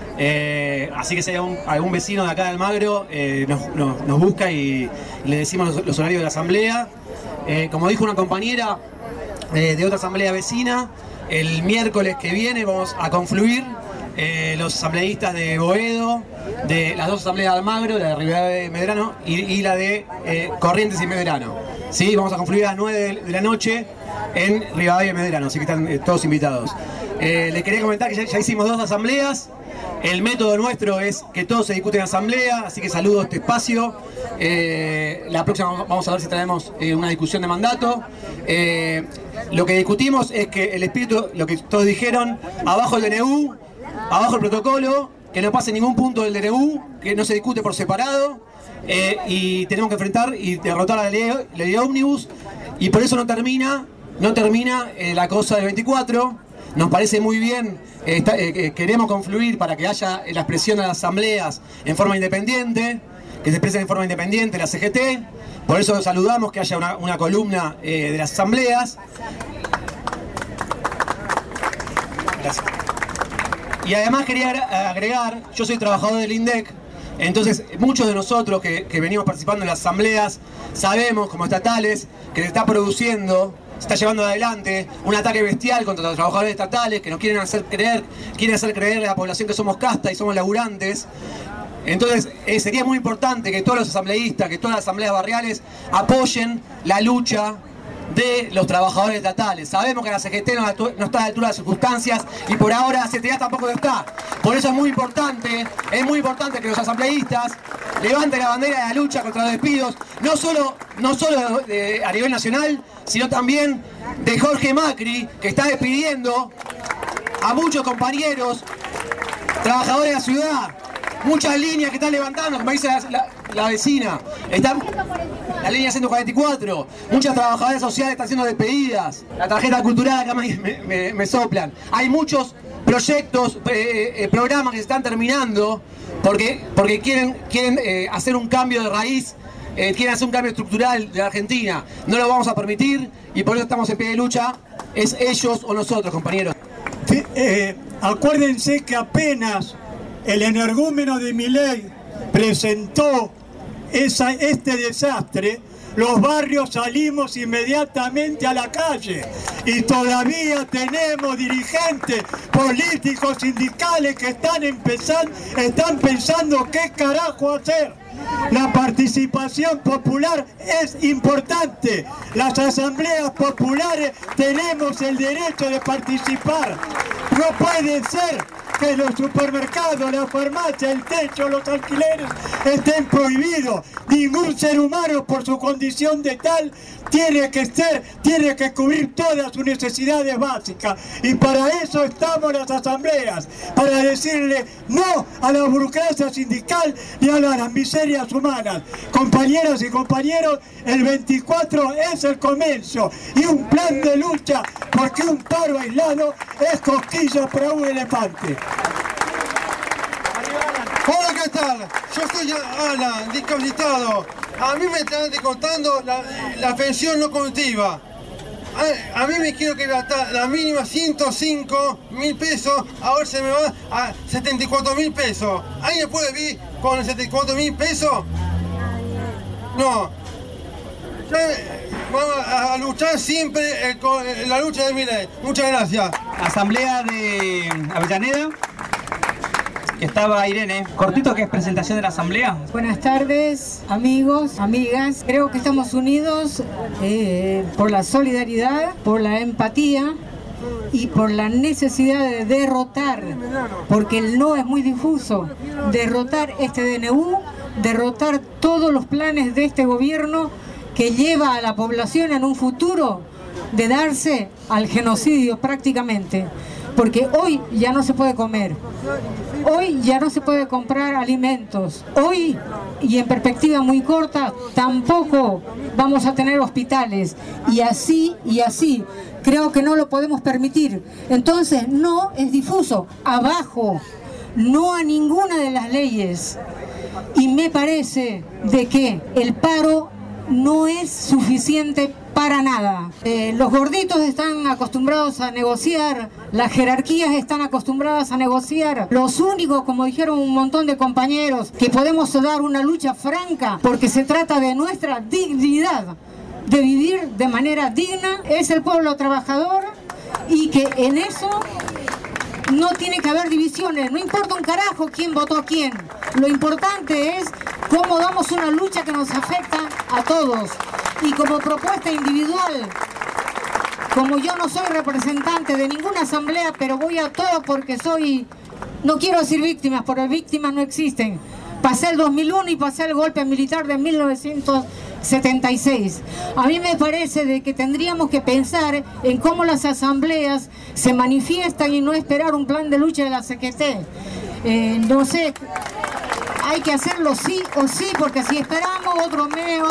Así que si hay algún vecino de acá de Almagro, nos busca y le decimos los horarios de la Asamblea. Como dijo una compañera de otra asamblea vecina, el miércoles que viene vamos a confluir los asambleístas de Boedo, de las dos asambleas de Almagro, la de Rivadavia y Medrano y la de Corrientes y Medrano. ¿Sí? Vamos a confluir a las 9 de la noche en Rivadavia y Medrano, así que están todos invitados. Les quería comentar que ya hicimos 2 asambleas. El método nuestro es que todo se discute en asamblea, así que saludo este espacio. La próxima vamos a ver si traemos una discusión de mandato. Lo que discutimos es que el espíritu, lo que todos dijeron, abajo el DNU, abajo el protocolo, que no pase ningún punto del DNU, que no se discute por separado, y tenemos que enfrentar y derrotar a la ley ómnibus, y por eso no termina la cosa del 24. Nos parece muy bien, queremos confluir para que haya la expresión de las asambleas en forma independiente, que se expresen en forma independiente la CGT, por eso saludamos que haya una columna de las asambleas. Gracias. Y además quería agregar, yo soy trabajador del INDEC, entonces muchos de nosotros que venimos participando en las asambleas sabemos como estatales que se está produciendo, se está llevando adelante un ataque bestial contra los trabajadores estatales que nos quieren hacer creer a la población que somos casta y somos laburantes. Entonces sería muy importante que todos los asambleístas, que todas las asambleas barriales apoyen la lucha de los trabajadores estatales. Sabemos que la CGT no está a la altura de las circunstancias y por ahora CTA tampoco lo está. Por eso es muy importante que los asambleístas levanten la bandera de la lucha contra los despidos, no solo a nivel nacional, sino también de Jorge Macri, que está despidiendo a muchos compañeros, trabajadores de la ciudad. Muchas líneas que están levantando, como dice la vecina. La línea 144. Muchas trabajadoras sociales están siendo despedidas. La tarjeta cultural acá me soplan. Hay muchos proyectos, programas que se están terminando porque quieren hacer un cambio de raíz, quieren hacer un cambio estructural de la Argentina. No lo vamos a permitir y por eso estamos en pie de lucha. Es ellos o nosotros, compañeros. Acuérdense que apenas el energúmeno de Milei presentó este desastre, los barrios salimos inmediatamente a la calle y todavía tenemos dirigentes políticos, sindicales que están pensando qué carajo hacer. La participación popular es importante. Las asambleas populares tenemos el derecho de participar. No puede ser que los supermercados, la farmacia, el techo, los alquileres estén prohibidos. Ningún ser humano por su condición de tal tiene que cubrir todas sus necesidades básicas. Y para eso estamos las asambleas, para decirle no a la burocracia sindical y a las miserias humanas. Compañeras y compañeros, el 24 es el comienzo y un plan de lucha, porque un paro aislado es cosquilla para un elefante. Hola, ¿qué tal? Yo soy Alan, discapacitado. A mí me están descontando la pensión no contributiva. A mí me quiero que la mínima 105.000 pesos, ahora se me va a 74.000 pesos. ¿Alguien puede vivir con 74.000 pesos? No. Vamos a luchar siempre con la lucha de Milei. Muchas gracias. Asamblea de Avellaneda. Estaba Irene. Cortito, que es presentación de la asamblea. Buenas tardes, amigos, amigas. Creo que estamos unidos por la solidaridad, por la empatía y por la necesidad de derrotar, porque el no es muy difuso, derrotar este DNU, derrotar todos los planes de este gobierno que lleva a la población en un futuro de darse al genocidio prácticamente. Porque hoy ya no se puede comer, hoy ya no se puede comprar alimentos, hoy y en perspectiva muy corta tampoco vamos a tener hospitales, y así, creo que no lo podemos permitir. Entonces no es difuso, abajo, no a ninguna de las leyes, y me parece de que el paro no es suficiente para nada. Los gorditos están acostumbrados a negociar, las jerarquías están acostumbradas a negociar. Los únicos, como dijeron un montón de compañeros, que podemos dar una lucha franca, porque se trata de nuestra dignidad, de vivir de manera digna, es el pueblo trabajador, y que en eso no tiene que haber divisiones, no importa un carajo quién votó a quién. Lo importante es cómo damos una lucha que nos afecta a todos. Y como propuesta individual, como yo no soy representante de ninguna asamblea, pero voy a todo porque no quiero decir víctimas, porque víctimas no existen. Pasé el 2001 y pasé el golpe militar de 1976. A mí me parece de que tendríamos que pensar en cómo las asambleas se manifiestan y no esperar un plan de lucha de la CGT. No sé, hay que hacerlo sí o sí, porque si esperamos otro mes,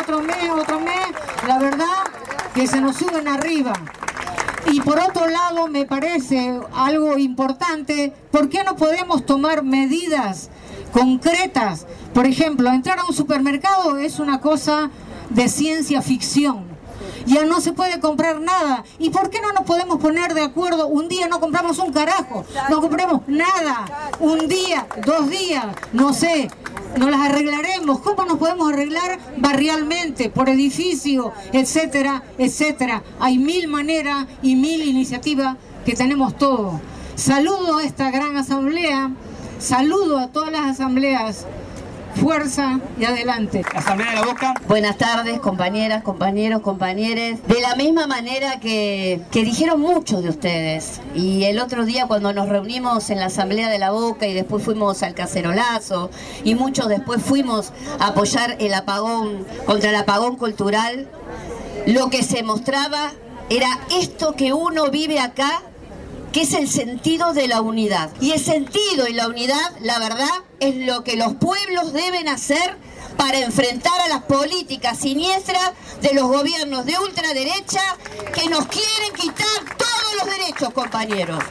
la verdad que se nos suben arriba. Y por otro lado, me parece algo importante, ¿por qué no podemos tomar medidas concretas? Por ejemplo, entrar a un supermercado es una cosa de ciencia ficción. Ya no se puede comprar nada. ¿Y por qué no nos podemos poner de acuerdo? Un día no compramos un carajo, no compramos nada. Un día, 2 días, no sé, nos las arreglaremos. ¿Cómo nos podemos arreglar? Barrialmente, por edificio, etcétera, etcétera. Hay 1000 maneras y 1000 iniciativas que tenemos todos. Saludo a esta gran asamblea, saludo a todas las asambleas. Fuerza y adelante. Asamblea de la Boca. Buenas tardes, compañeras, compañeros, compañeres. De la misma manera que dijeron muchos de ustedes. Y el otro día cuando nos reunimos en la Asamblea de la Boca y después fuimos al cacerolazo y muchos después fuimos a apoyar el apagón, contra el apagón cultural, lo que se mostraba era esto que uno vive acá, que es el sentido de la unidad. Y el sentido y la unidad, la verdad, es lo que los pueblos deben hacer para enfrentar a las políticas siniestras de los gobiernos de ultraderecha que nos quieren quitar todos los derechos, compañeros.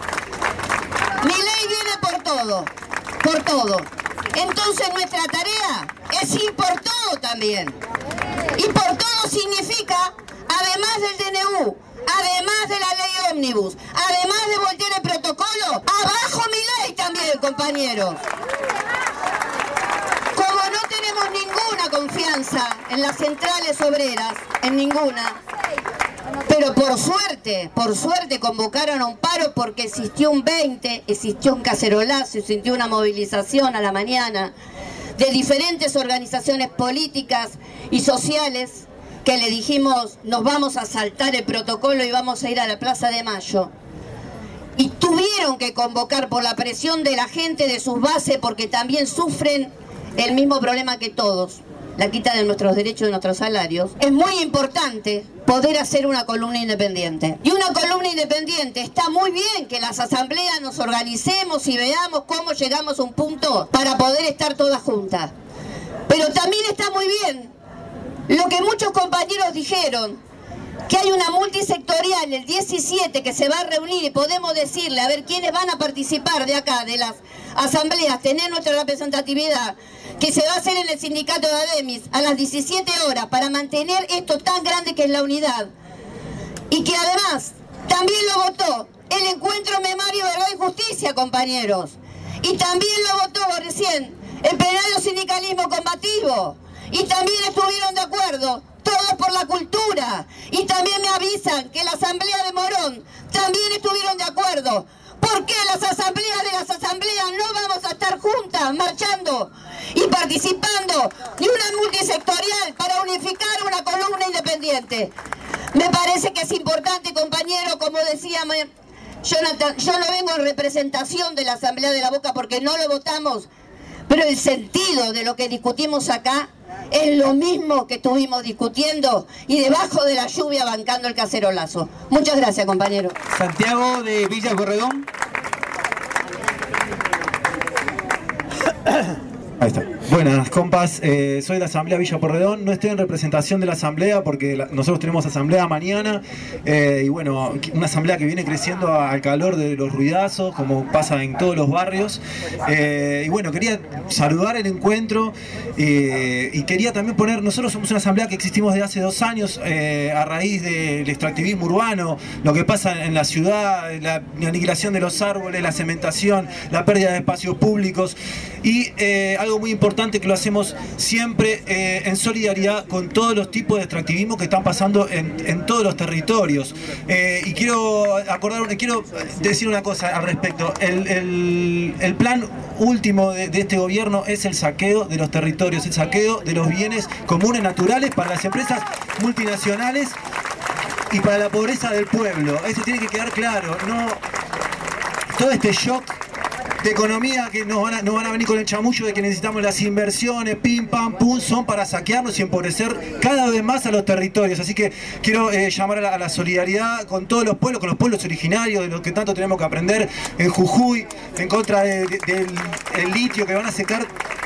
Milei viene por todo, por todo. Entonces nuestra tarea es ir por todo también. Y por todo significa, además del DNU, además de la ley ómnibus, además de voltear el protocolo, abajo Milei también, compañeros. Como no tenemos ninguna ninguna confianza en las centrales obreras, en ninguna. Pero por suerte convocaron a un paro porque existió un 20, existió un cacerolazo, existió una movilización a la mañana de diferentes organizaciones políticas y sociales que le dijimos, nos vamos a saltar el protocolo y vamos a ir a la Plaza de Mayo. Y tuvieron que convocar por la presión de la gente de sus bases porque también sufren el mismo problema que todos, la quita de nuestros derechos, de nuestros salarios. Es muy importante poder hacer una columna independiente. Y una columna independiente, está muy bien que las asambleas nos organicemos y veamos cómo llegamos a un punto para poder estar todas juntas. Pero también está muy bien lo que muchos compañeros dijeron, que hay una multisectorial el 17 que se va a reunir y podemos decirle a ver quiénes van a participar de acá, de las asambleas, tener nuestra representatividad, que se va a hacer en el sindicato de ADEMIS a las 17 horas para mantener esto tan grande que es la unidad. Y que además también lo votó el Encuentro Memoria, Verdad y Justicia, compañeros. Y también lo votó recién el Plenario Sindicalismo Combativo. Y también estuvieron de acuerdo todos por la cultura. Y también me avisan que la asamblea de Morón también estuvieron de acuerdo. ¿Por qué las asambleas de las asambleas no vamos a estar juntas, marchando y participando de una multisectorial para unificar una columna independiente? Me parece que es importante, compañero, como decía Jonathan, yo no vengo en representación de la Asamblea de la Boca porque no lo votamos, pero el sentido de lo que discutimos acá es lo mismo que estuvimos discutiendo y debajo de la lluvia bancando el cacerolazo. Muchas gracias, compañero. Santiago de Villa Corredón. Ahí está. Buenas, compas. Soy de la Asamblea Villa Porredón. No estoy en representación de la Asamblea porque nosotros tenemos Asamblea mañana. Y bueno, una Asamblea que viene creciendo al calor de los ruidazos, como pasa en todos los barrios. Y bueno, quería saludar el encuentro y quería también poner... Nosotros somos una Asamblea que existimos desde hace 2 años a raíz del extractivismo urbano, lo que pasa en la ciudad, la aniquilación de los árboles, la cementación, la pérdida de espacios públicos. Y algo muy importante que lo hacemos siempre en solidaridad con todos los tipos de extractivismo que están pasando en todos los territorios. Y quiero decir una cosa al respecto. El plan último de este gobierno es el saqueo de los territorios, el saqueo de los bienes comunes naturales para las empresas multinacionales y para la pobreza del pueblo. Eso tiene que quedar claro. No, todo este shock de economía que nos van a venir con el chamullo de que necesitamos las inversiones, pim, pam, pum, son para saquearnos y empobrecer cada vez más a los territorios. Así que quiero llamar a la solidaridad con todos los pueblos, con los pueblos originarios, de los que tanto tenemos que aprender en Jujuy, en contra del litio, que van a secar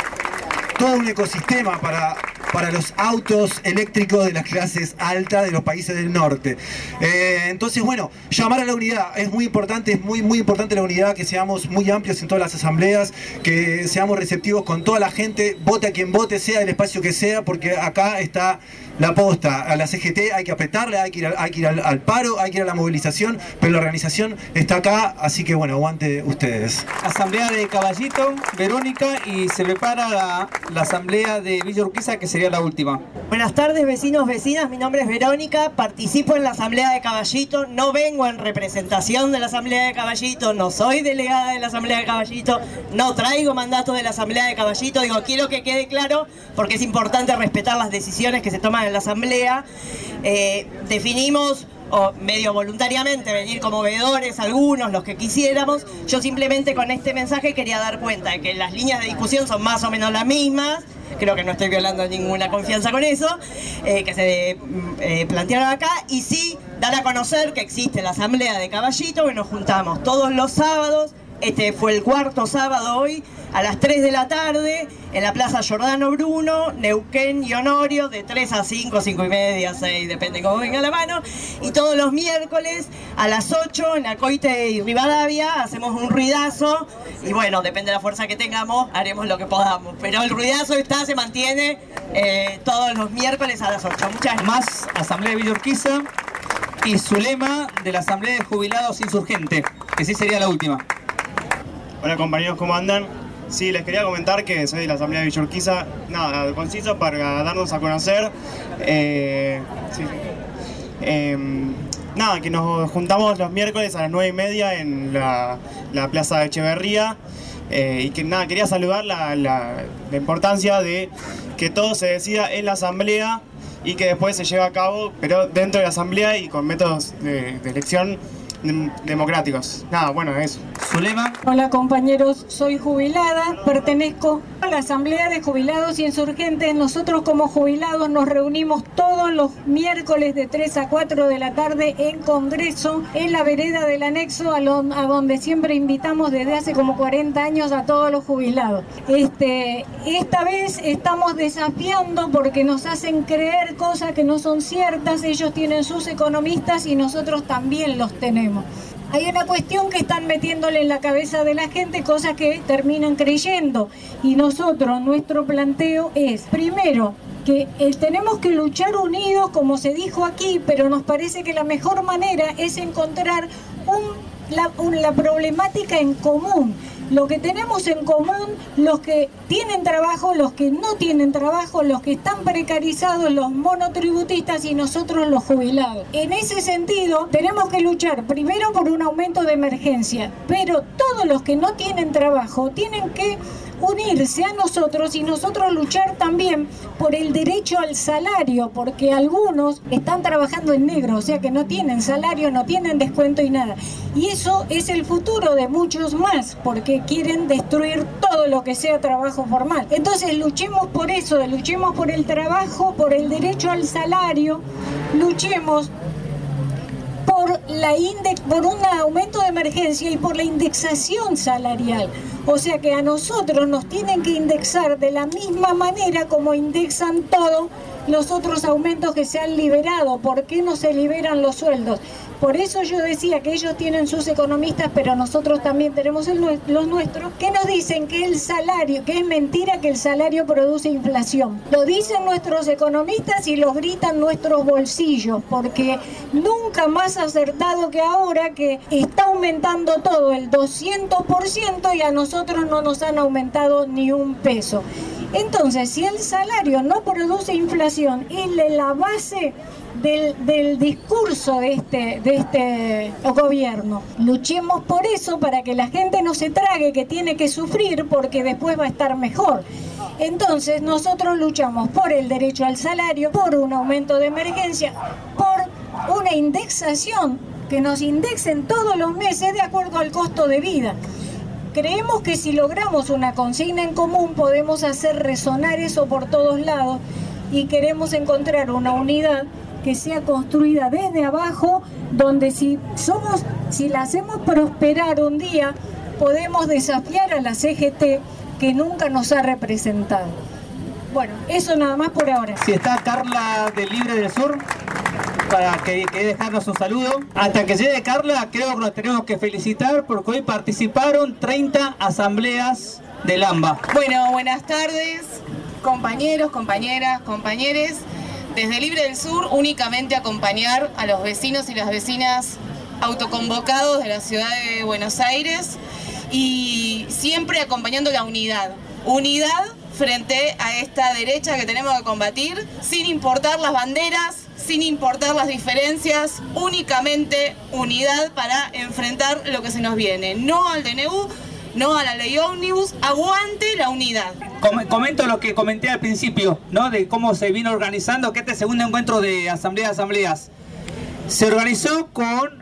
todo un ecosistema para los autos eléctricos de las clases altas de los países del norte. Entonces, bueno, llamar a la unidad es muy importante, es muy importante la unidad, que seamos muy amplios en todas las asambleas, que seamos receptivos con toda la gente, vote a quien vote, sea el espacio que sea, porque acá está la posta. A la CGT hay que apretarle, hay que ir al paro, hay que ir a la movilización, pero la organización está acá, así que bueno, aguante ustedes. Asamblea de Caballito, Verónica, y se prepara la asamblea de Villa Urquiza, que sería la última. Buenas tardes, vecinos, vecinas, mi nombre es Verónica, participo en la asamblea de Caballito, no vengo en representación de la asamblea de Caballito, no soy delegada de la asamblea de Caballito, no traigo mandato de la asamblea de Caballito, quiero que quede claro, porque es importante respetar las decisiones que se toman en la asamblea. Definimos, o medio voluntariamente, venir como veedores, algunos, los que quisiéramos. Yo simplemente con este mensaje quería dar cuenta de que las líneas de discusión son más o menos las mismas. Creo que no estoy violando ninguna confianza con eso, que se plantearon acá, y sí dar a conocer que existe la asamblea de Caballito, que nos juntamos todos los sábados. Este fue el 4º sábado hoy, a las 3 de la tarde, en la Plaza Giordano Bruno, Neuquén y Honorio, de 3 a 5, 5 y media, 6, depende cómo venga la mano. Y todos los miércoles, a las 8, en Acoite y Rivadavia, hacemos un ruidazo. Y bueno, depende de la fuerza que tengamos, haremos lo que podamos. Pero el ruidazo se mantiene todos los miércoles a las 8. Muchas gracias. Más Asamblea de Villa Urquiza y su lema de la Asamblea de Jubilados Insurgente, que sí sería la última. Hola compañeros, ¿cómo andan? Sí, les quería comentar que soy de la Asamblea de Villa Urquiza. Nada, conciso para darnos a conocer. Nada, que nos juntamos los miércoles a las 9:30 en la Plaza de Echeverría. Y que nada, quería saludar la importancia de que todo se decida en la Asamblea y que después se lleve a cabo, pero dentro de la Asamblea y con métodos de elección democráticos. Nada, bueno, eso. Zulema. Hola compañeros, soy jubilada, pertenezco a la Asamblea de Jubilados y Insurgentes. Nosotros como jubilados nos reunimos todos los miércoles de 3 a 4 de la tarde en Congreso, en la vereda del anexo, a donde siempre invitamos desde hace como 40 años a todos los jubilados. Esta vez estamos desafiando porque nos hacen creer cosas que no son ciertas. Ellos tienen sus economistas y nosotros también los tenemos. Hay una cuestión que están metiéndole en la cabeza de la gente, cosas que terminan creyendo. Y nosotros, nuestro planteo es, primero, que tenemos que luchar unidos, como se dijo aquí, pero nos parece que la mejor manera es encontrar la problemática en común. Lo que tenemos en común, los que tienen trabajo, los que no tienen trabajo, los que están precarizados, los monotributistas y nosotros los jubilados. En ese sentido, tenemos que luchar primero por un aumento de emergencia, pero todos los que no tienen trabajo tienen que unirse a nosotros y nosotros luchar también por el derecho al salario, porque algunos están trabajando en negro, o sea que no tienen salario, no tienen descuento y nada. Y eso es el futuro de muchos más, porque quieren destruir todo lo que sea trabajo formal. Entonces luchemos por eso, luchemos por el trabajo, por el derecho al salario, luchemos por un aumento de emergencia y por la indexación salarial. O sea que a nosotros nos tienen que indexar de la misma manera como indexan todos los otros aumentos que se han liberado. ¿Por qué no se liberan los sueldos? Por eso yo decía que ellos tienen sus economistas, pero nosotros también tenemos los nuestros, que nos dicen que el salario, que es mentira que el salario produce inflación. Lo dicen nuestros economistas y lo gritan nuestros bolsillos, porque nunca más acertado que ahora que está aumentando todo el 200% y a nosotros no nos han aumentado ni un peso. Entonces, si el salario no produce inflación, es la base del discurso de este gobierno. Luchemos por eso, para que la gente no se trague que tiene que sufrir, porque después va a estar mejor. Entonces nosotros luchamos por el derecho al salario, por un aumento de emergencia, por una indexación, que nos indexen todos los meses de acuerdo al costo de vida. Creemos que si logramos una consigna en común podemos hacer resonar eso por todos lados, y queremos encontrar una unidad que sea construida desde abajo, donde si la hacemos prosperar un día, podemos desafiar a la CGT, que nunca nos ha representado. Bueno, eso nada más por ahora. Si está Carla del Libre del Sur, para que dejarnos un saludo. Hasta que llegue Carla, creo que nos tenemos que felicitar porque hoy participaron 30 asambleas del AMBA. Bueno, buenas tardes, compañeros, compañeras, compañeres. Desde Libre del Sur, únicamente acompañar a los vecinos y las vecinas autoconvocados de la ciudad de Buenos Aires, y siempre acompañando la unidad. Unidad frente a esta derecha que tenemos que combatir, sin importar las banderas, sin importar las diferencias, únicamente unidad para enfrentar lo que se nos viene. No al DNU, no a la ley ómnibus, aguante la unidad. Comento lo que comenté al principio, ¿no? De cómo se vino organizando, que este segundo encuentro de asambleas se organizó con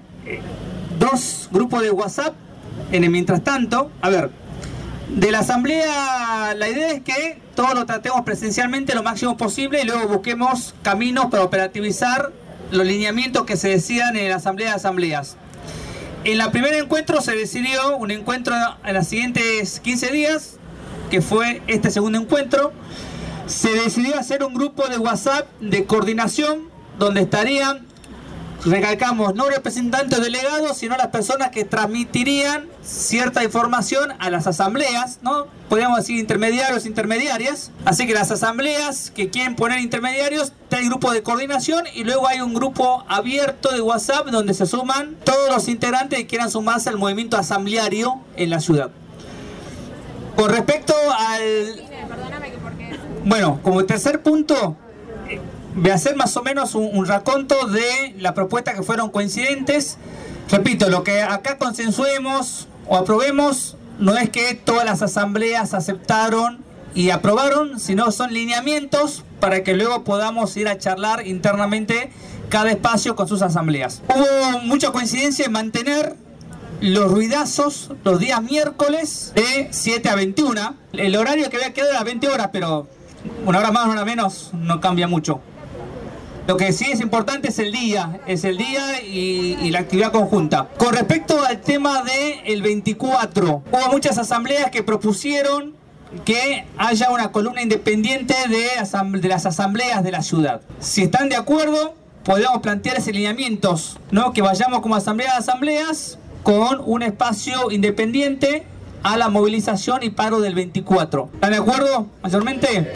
2 grupos de WhatsApp. En el mientras tanto, a ver, de la asamblea la idea es que todos lo tratemos presencialmente lo máximo posible y luego busquemos caminos para operativizar los lineamientos que se decidan en la asamblea de asambleas. En el primer encuentro se decidió un encuentro en los siguientes 15 días, que fue este segundo encuentro. Se decidió hacer un grupo de WhatsApp de coordinación donde estarían, recalcamos, no representantes o delegados, sino las personas que transmitirían cierta información a las asambleas, ¿no? Podríamos decir intermediarios, intermediarias. Así que las asambleas que quieren poner intermediarios, hay grupo de coordinación y luego hay un grupo abierto de WhatsApp donde se suman todos los integrantes que quieran sumarse al movimiento asambleario en la ciudad. Con respecto al... Bueno, como tercer punto, voy a hacer más o menos un raconto de las propuestas que fueron coincidentes. Repito, lo que acá consensuemos o aprobemos no es que todas las asambleas aceptaron y aprobaron, sino son lineamientos para que luego podamos ir a charlar internamente cada espacio con sus asambleas. Hubo mucha coincidencia en mantener los ruidazos los días miércoles de 7 a 21. El horario que había quedado era 20 horas, pero una hora más, una hora menos, no cambia mucho. Lo que sí es importante es el día y la actividad conjunta. Con respecto al tema del 24, hubo muchas asambleas que propusieron que haya una columna independiente de las asambleas de la ciudad. Si están de acuerdo, podemos plantear esos lineamientos, ¿no? Que vayamos como asamblea de asambleas con un espacio independiente a la movilización y paro del 24. ¿Están de acuerdo mayormente?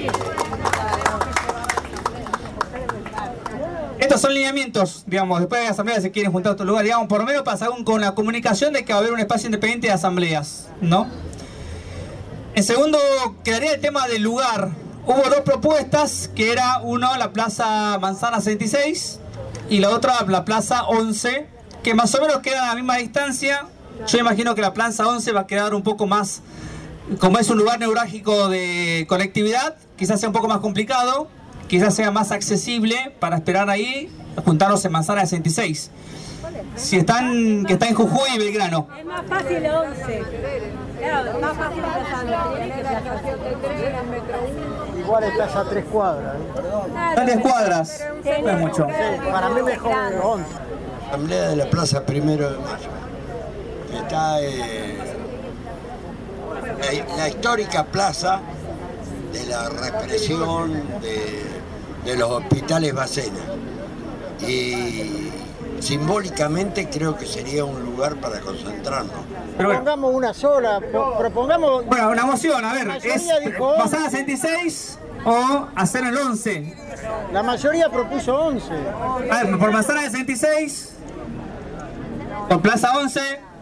Estos son lineamientos, digamos, después de la asamblea se quieren juntar a otro lugar, digamos, por lo menos pasa con la comunicación de que va a haber un espacio independiente de asambleas, ¿no? En segundo, quedaría el tema del lugar. Hubo dos propuestas, que era uno la Plaza Manzana 66 y la otra la Plaza 11, que más o menos quedan a la misma distancia. Yo imagino que la Plaza 11 va a quedar un poco más, como es un lugar neurálgico de conectividad, quizás sea un poco más complicado, quizás sea más accesible para esperar ahí, juntarnos en Manzana 66. Si están, que está en Jujuy y Belgrano. Es más fácil 11. Claro, es más fácil Igual estás a 3 cuadras. A 3 cuadras, no es mucho. Sí, para mí mejor 11. Asamblea de la Plaza 1 de Mayo. Está la histórica plaza de la represión de los hospitales Bacena. Y simbólicicamente creo que sería un lugar para concentrarnos. Propongamos una sola, propongamos... Bueno, una moción, a ver, ¿es pasar a 66 o hacer el 11? La mayoría propuso 11. A ver, por Manzana de 66, por Plaza 11.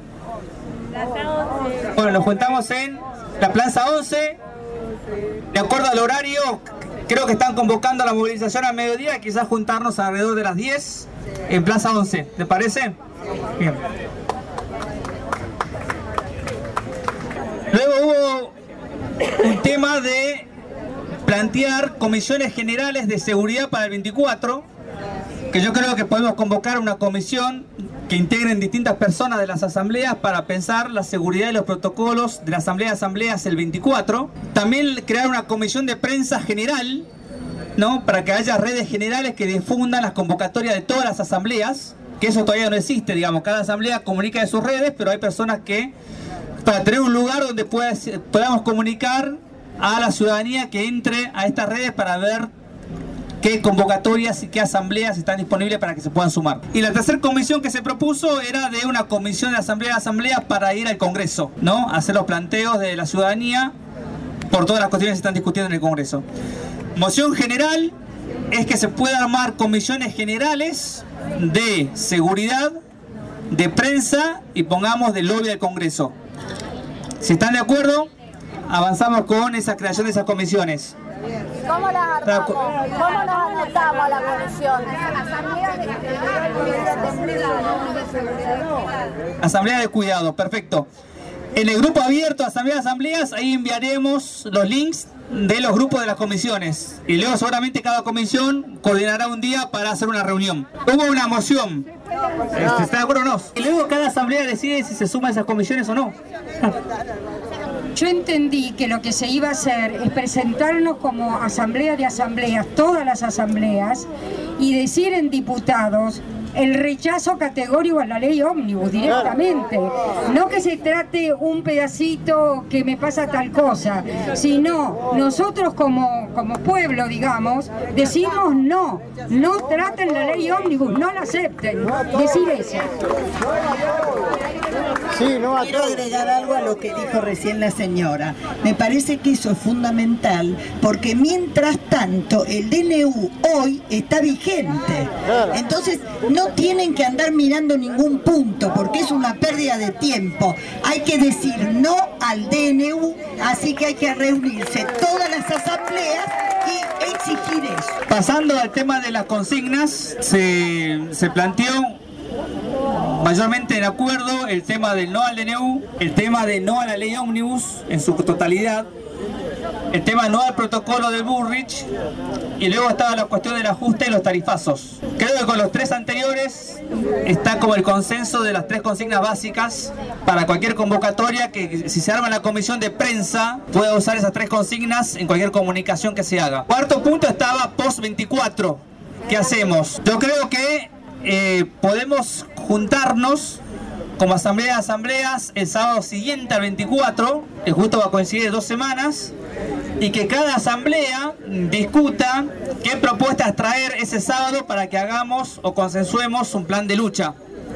Bueno, nos juntamos en la Plaza 11. De acuerdo al horario, creo que están convocando a la movilización al mediodía, quizás juntarnos alrededor de las 10 en Plaza 11. ¿Te parece? Bien. Luego hubo un tema de plantear comisiones generales de seguridad para el 24, que yo creo que podemos convocar una comisión que integren distintas personas de las asambleas para pensar la seguridad y los protocolos de la asamblea de asambleas el 24. También crear una comisión de prensa general, ¿no? Para que haya redes generales que difundan las convocatorias de todas las asambleas, que eso todavía no existe, digamos, cada asamblea comunica de sus redes, pero hay personas que, para tener un lugar donde podamos comunicar a la ciudadanía que entre a estas redes para ver qué convocatorias y qué asambleas están disponibles para que se puedan sumar. Y la tercera comisión que se propuso era de una comisión de asambleas para ir al Congreso, ¿no? Hacer los planteos de la ciudadanía por todas las cuestiones que se están discutiendo en el Congreso. Moción general es que se puedan armar comisiones generales de seguridad, de prensa y pongamos de lobby del Congreso. Si están de acuerdo, avanzamos con esa creación de esas comisiones. ¿Cómo las armamos? ¿Cómo nos anotamos a la comisión? Asamblea de cuidado, perfecto. En el grupo abierto asambleas, ahí enviaremos los links de los grupos de las comisiones. Y luego seguramente cada comisión coordinará un día para hacer una reunión. Hubo una moción. ¿Está de acuerdo o no? Y luego cada asamblea decide si se suma a esas comisiones o no. Yo entendí que lo que se iba a hacer es presentarnos como asamblea de asambleas, todas las asambleas, y decir en diputados el rechazo categórico a la ley ómnibus directamente. No que se trate un pedacito que me pasa tal cosa, sino nosotros como pueblo, digamos, decimos no traten la ley ómnibus, no la acepten. Decir eso. Quiero agregar algo a lo que dijo recién la señora. Me parece que eso es fundamental porque mientras tanto el DNU hoy está vigente. Entonces no no tienen que andar mirando ningún punto, porque es una pérdida de tiempo. Hay que decir no al DNU, así que hay que reunirse todas las asambleas y exigir eso. Pasando al tema de las consignas, se planteó mayormente en acuerdo el tema del no al DNU, el tema de no a la ley ómnibus en su totalidad, el tema no al protocolo del Bullrich, y luego estaba la cuestión del ajuste de los tarifazos. Creo que con los tres anteriores está como el consenso de las tres consignas básicas para cualquier convocatoria, que si se arma la comisión de prensa pueda usar esas tres consignas en cualquier comunicación que se haga. Cuarto punto estaba post 24. ¿Qué hacemos? Yo creo que podemos juntarnos como asamblea de asambleas el sábado siguiente al 24, que justo va a coincidir 2 semanas, y que cada asamblea discuta qué propuestas traer ese sábado para que hagamos o consensuemos un plan de lucha,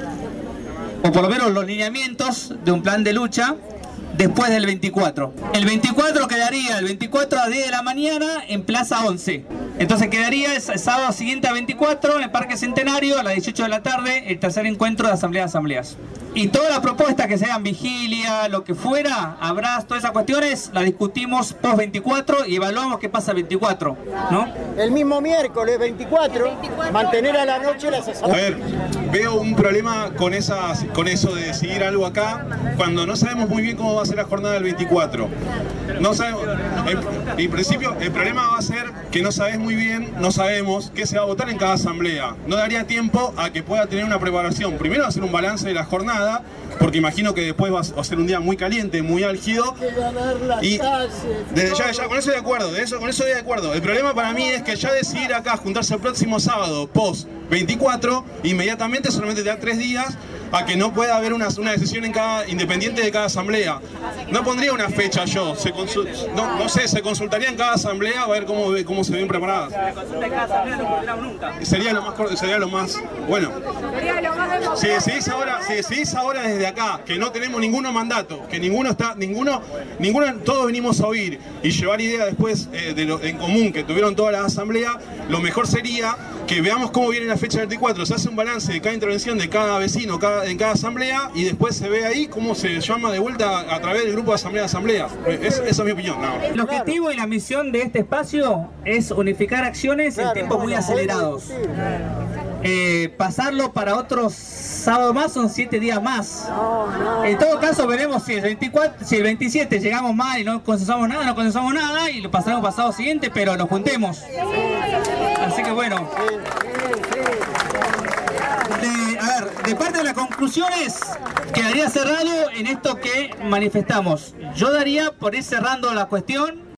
o por lo menos los lineamientos de un plan de lucha después del 24. El 24 quedaría el 24 a 10 de la mañana en Plaza 11. Entonces quedaría el sábado siguiente a 24 en el Parque Centenario a las 18 de la tarde el tercer encuentro de asamblea de asambleas. Y todas las propuestas que sean vigilia, lo que fuera, habrá todas esas cuestiones, las discutimos post 24 y evaluamos qué pasa el 24, ¿no? El mismo miércoles 24, mantener a la noche las asambleas. A ver, veo un problema con eso de decidir algo acá, cuando no sabemos muy bien cómo va a ser la jornada del 24. No sabemos, en principio el problema va a ser que no sabemos qué se va a votar en cada asamblea. No daría tiempo a que pueda tener una preparación. Primero hacer un balance de la jornada, porque imagino que después va a ser un día muy caliente, muy álgido. Y desde ya, con eso de acuerdo, con eso de acuerdo. El problema para mí es que ya decidir acá, juntarse el próximo sábado, post 24, inmediatamente solamente te da 3 días a que no pueda haber una decisión independiente de cada asamblea. No pondría una fecha yo, no sé, se consultaría en cada asamblea a ver cómo se ven preparadas. Sería lo más bueno. Si decidís ahora desde acá que no tenemos ninguno mandato, que todos venimos a oír y llevar ideas después en común que tuvieron todas las asambleas, lo mejor sería que veamos cómo viene la fecha del 24, se hace un balance de cada intervención de cada vecino en cada asamblea y después se ve ahí cómo se llama de vuelta a través del grupo de asamblea. Esa es mi opinión. No. El objetivo y la misión de este espacio es unificar acciones en tiempos muy acelerados. Pasarlo para otros sábados más son 7 días más. En todo caso veremos si el 27 llegamos mal y no consensamos nada y lo pasaremos pasado siguiente, pero nos juntemos. Así que bueno. De parte de las conclusiones, quedaría cerrado en esto que manifestamos. Yo daría por ir cerrando la cuestión.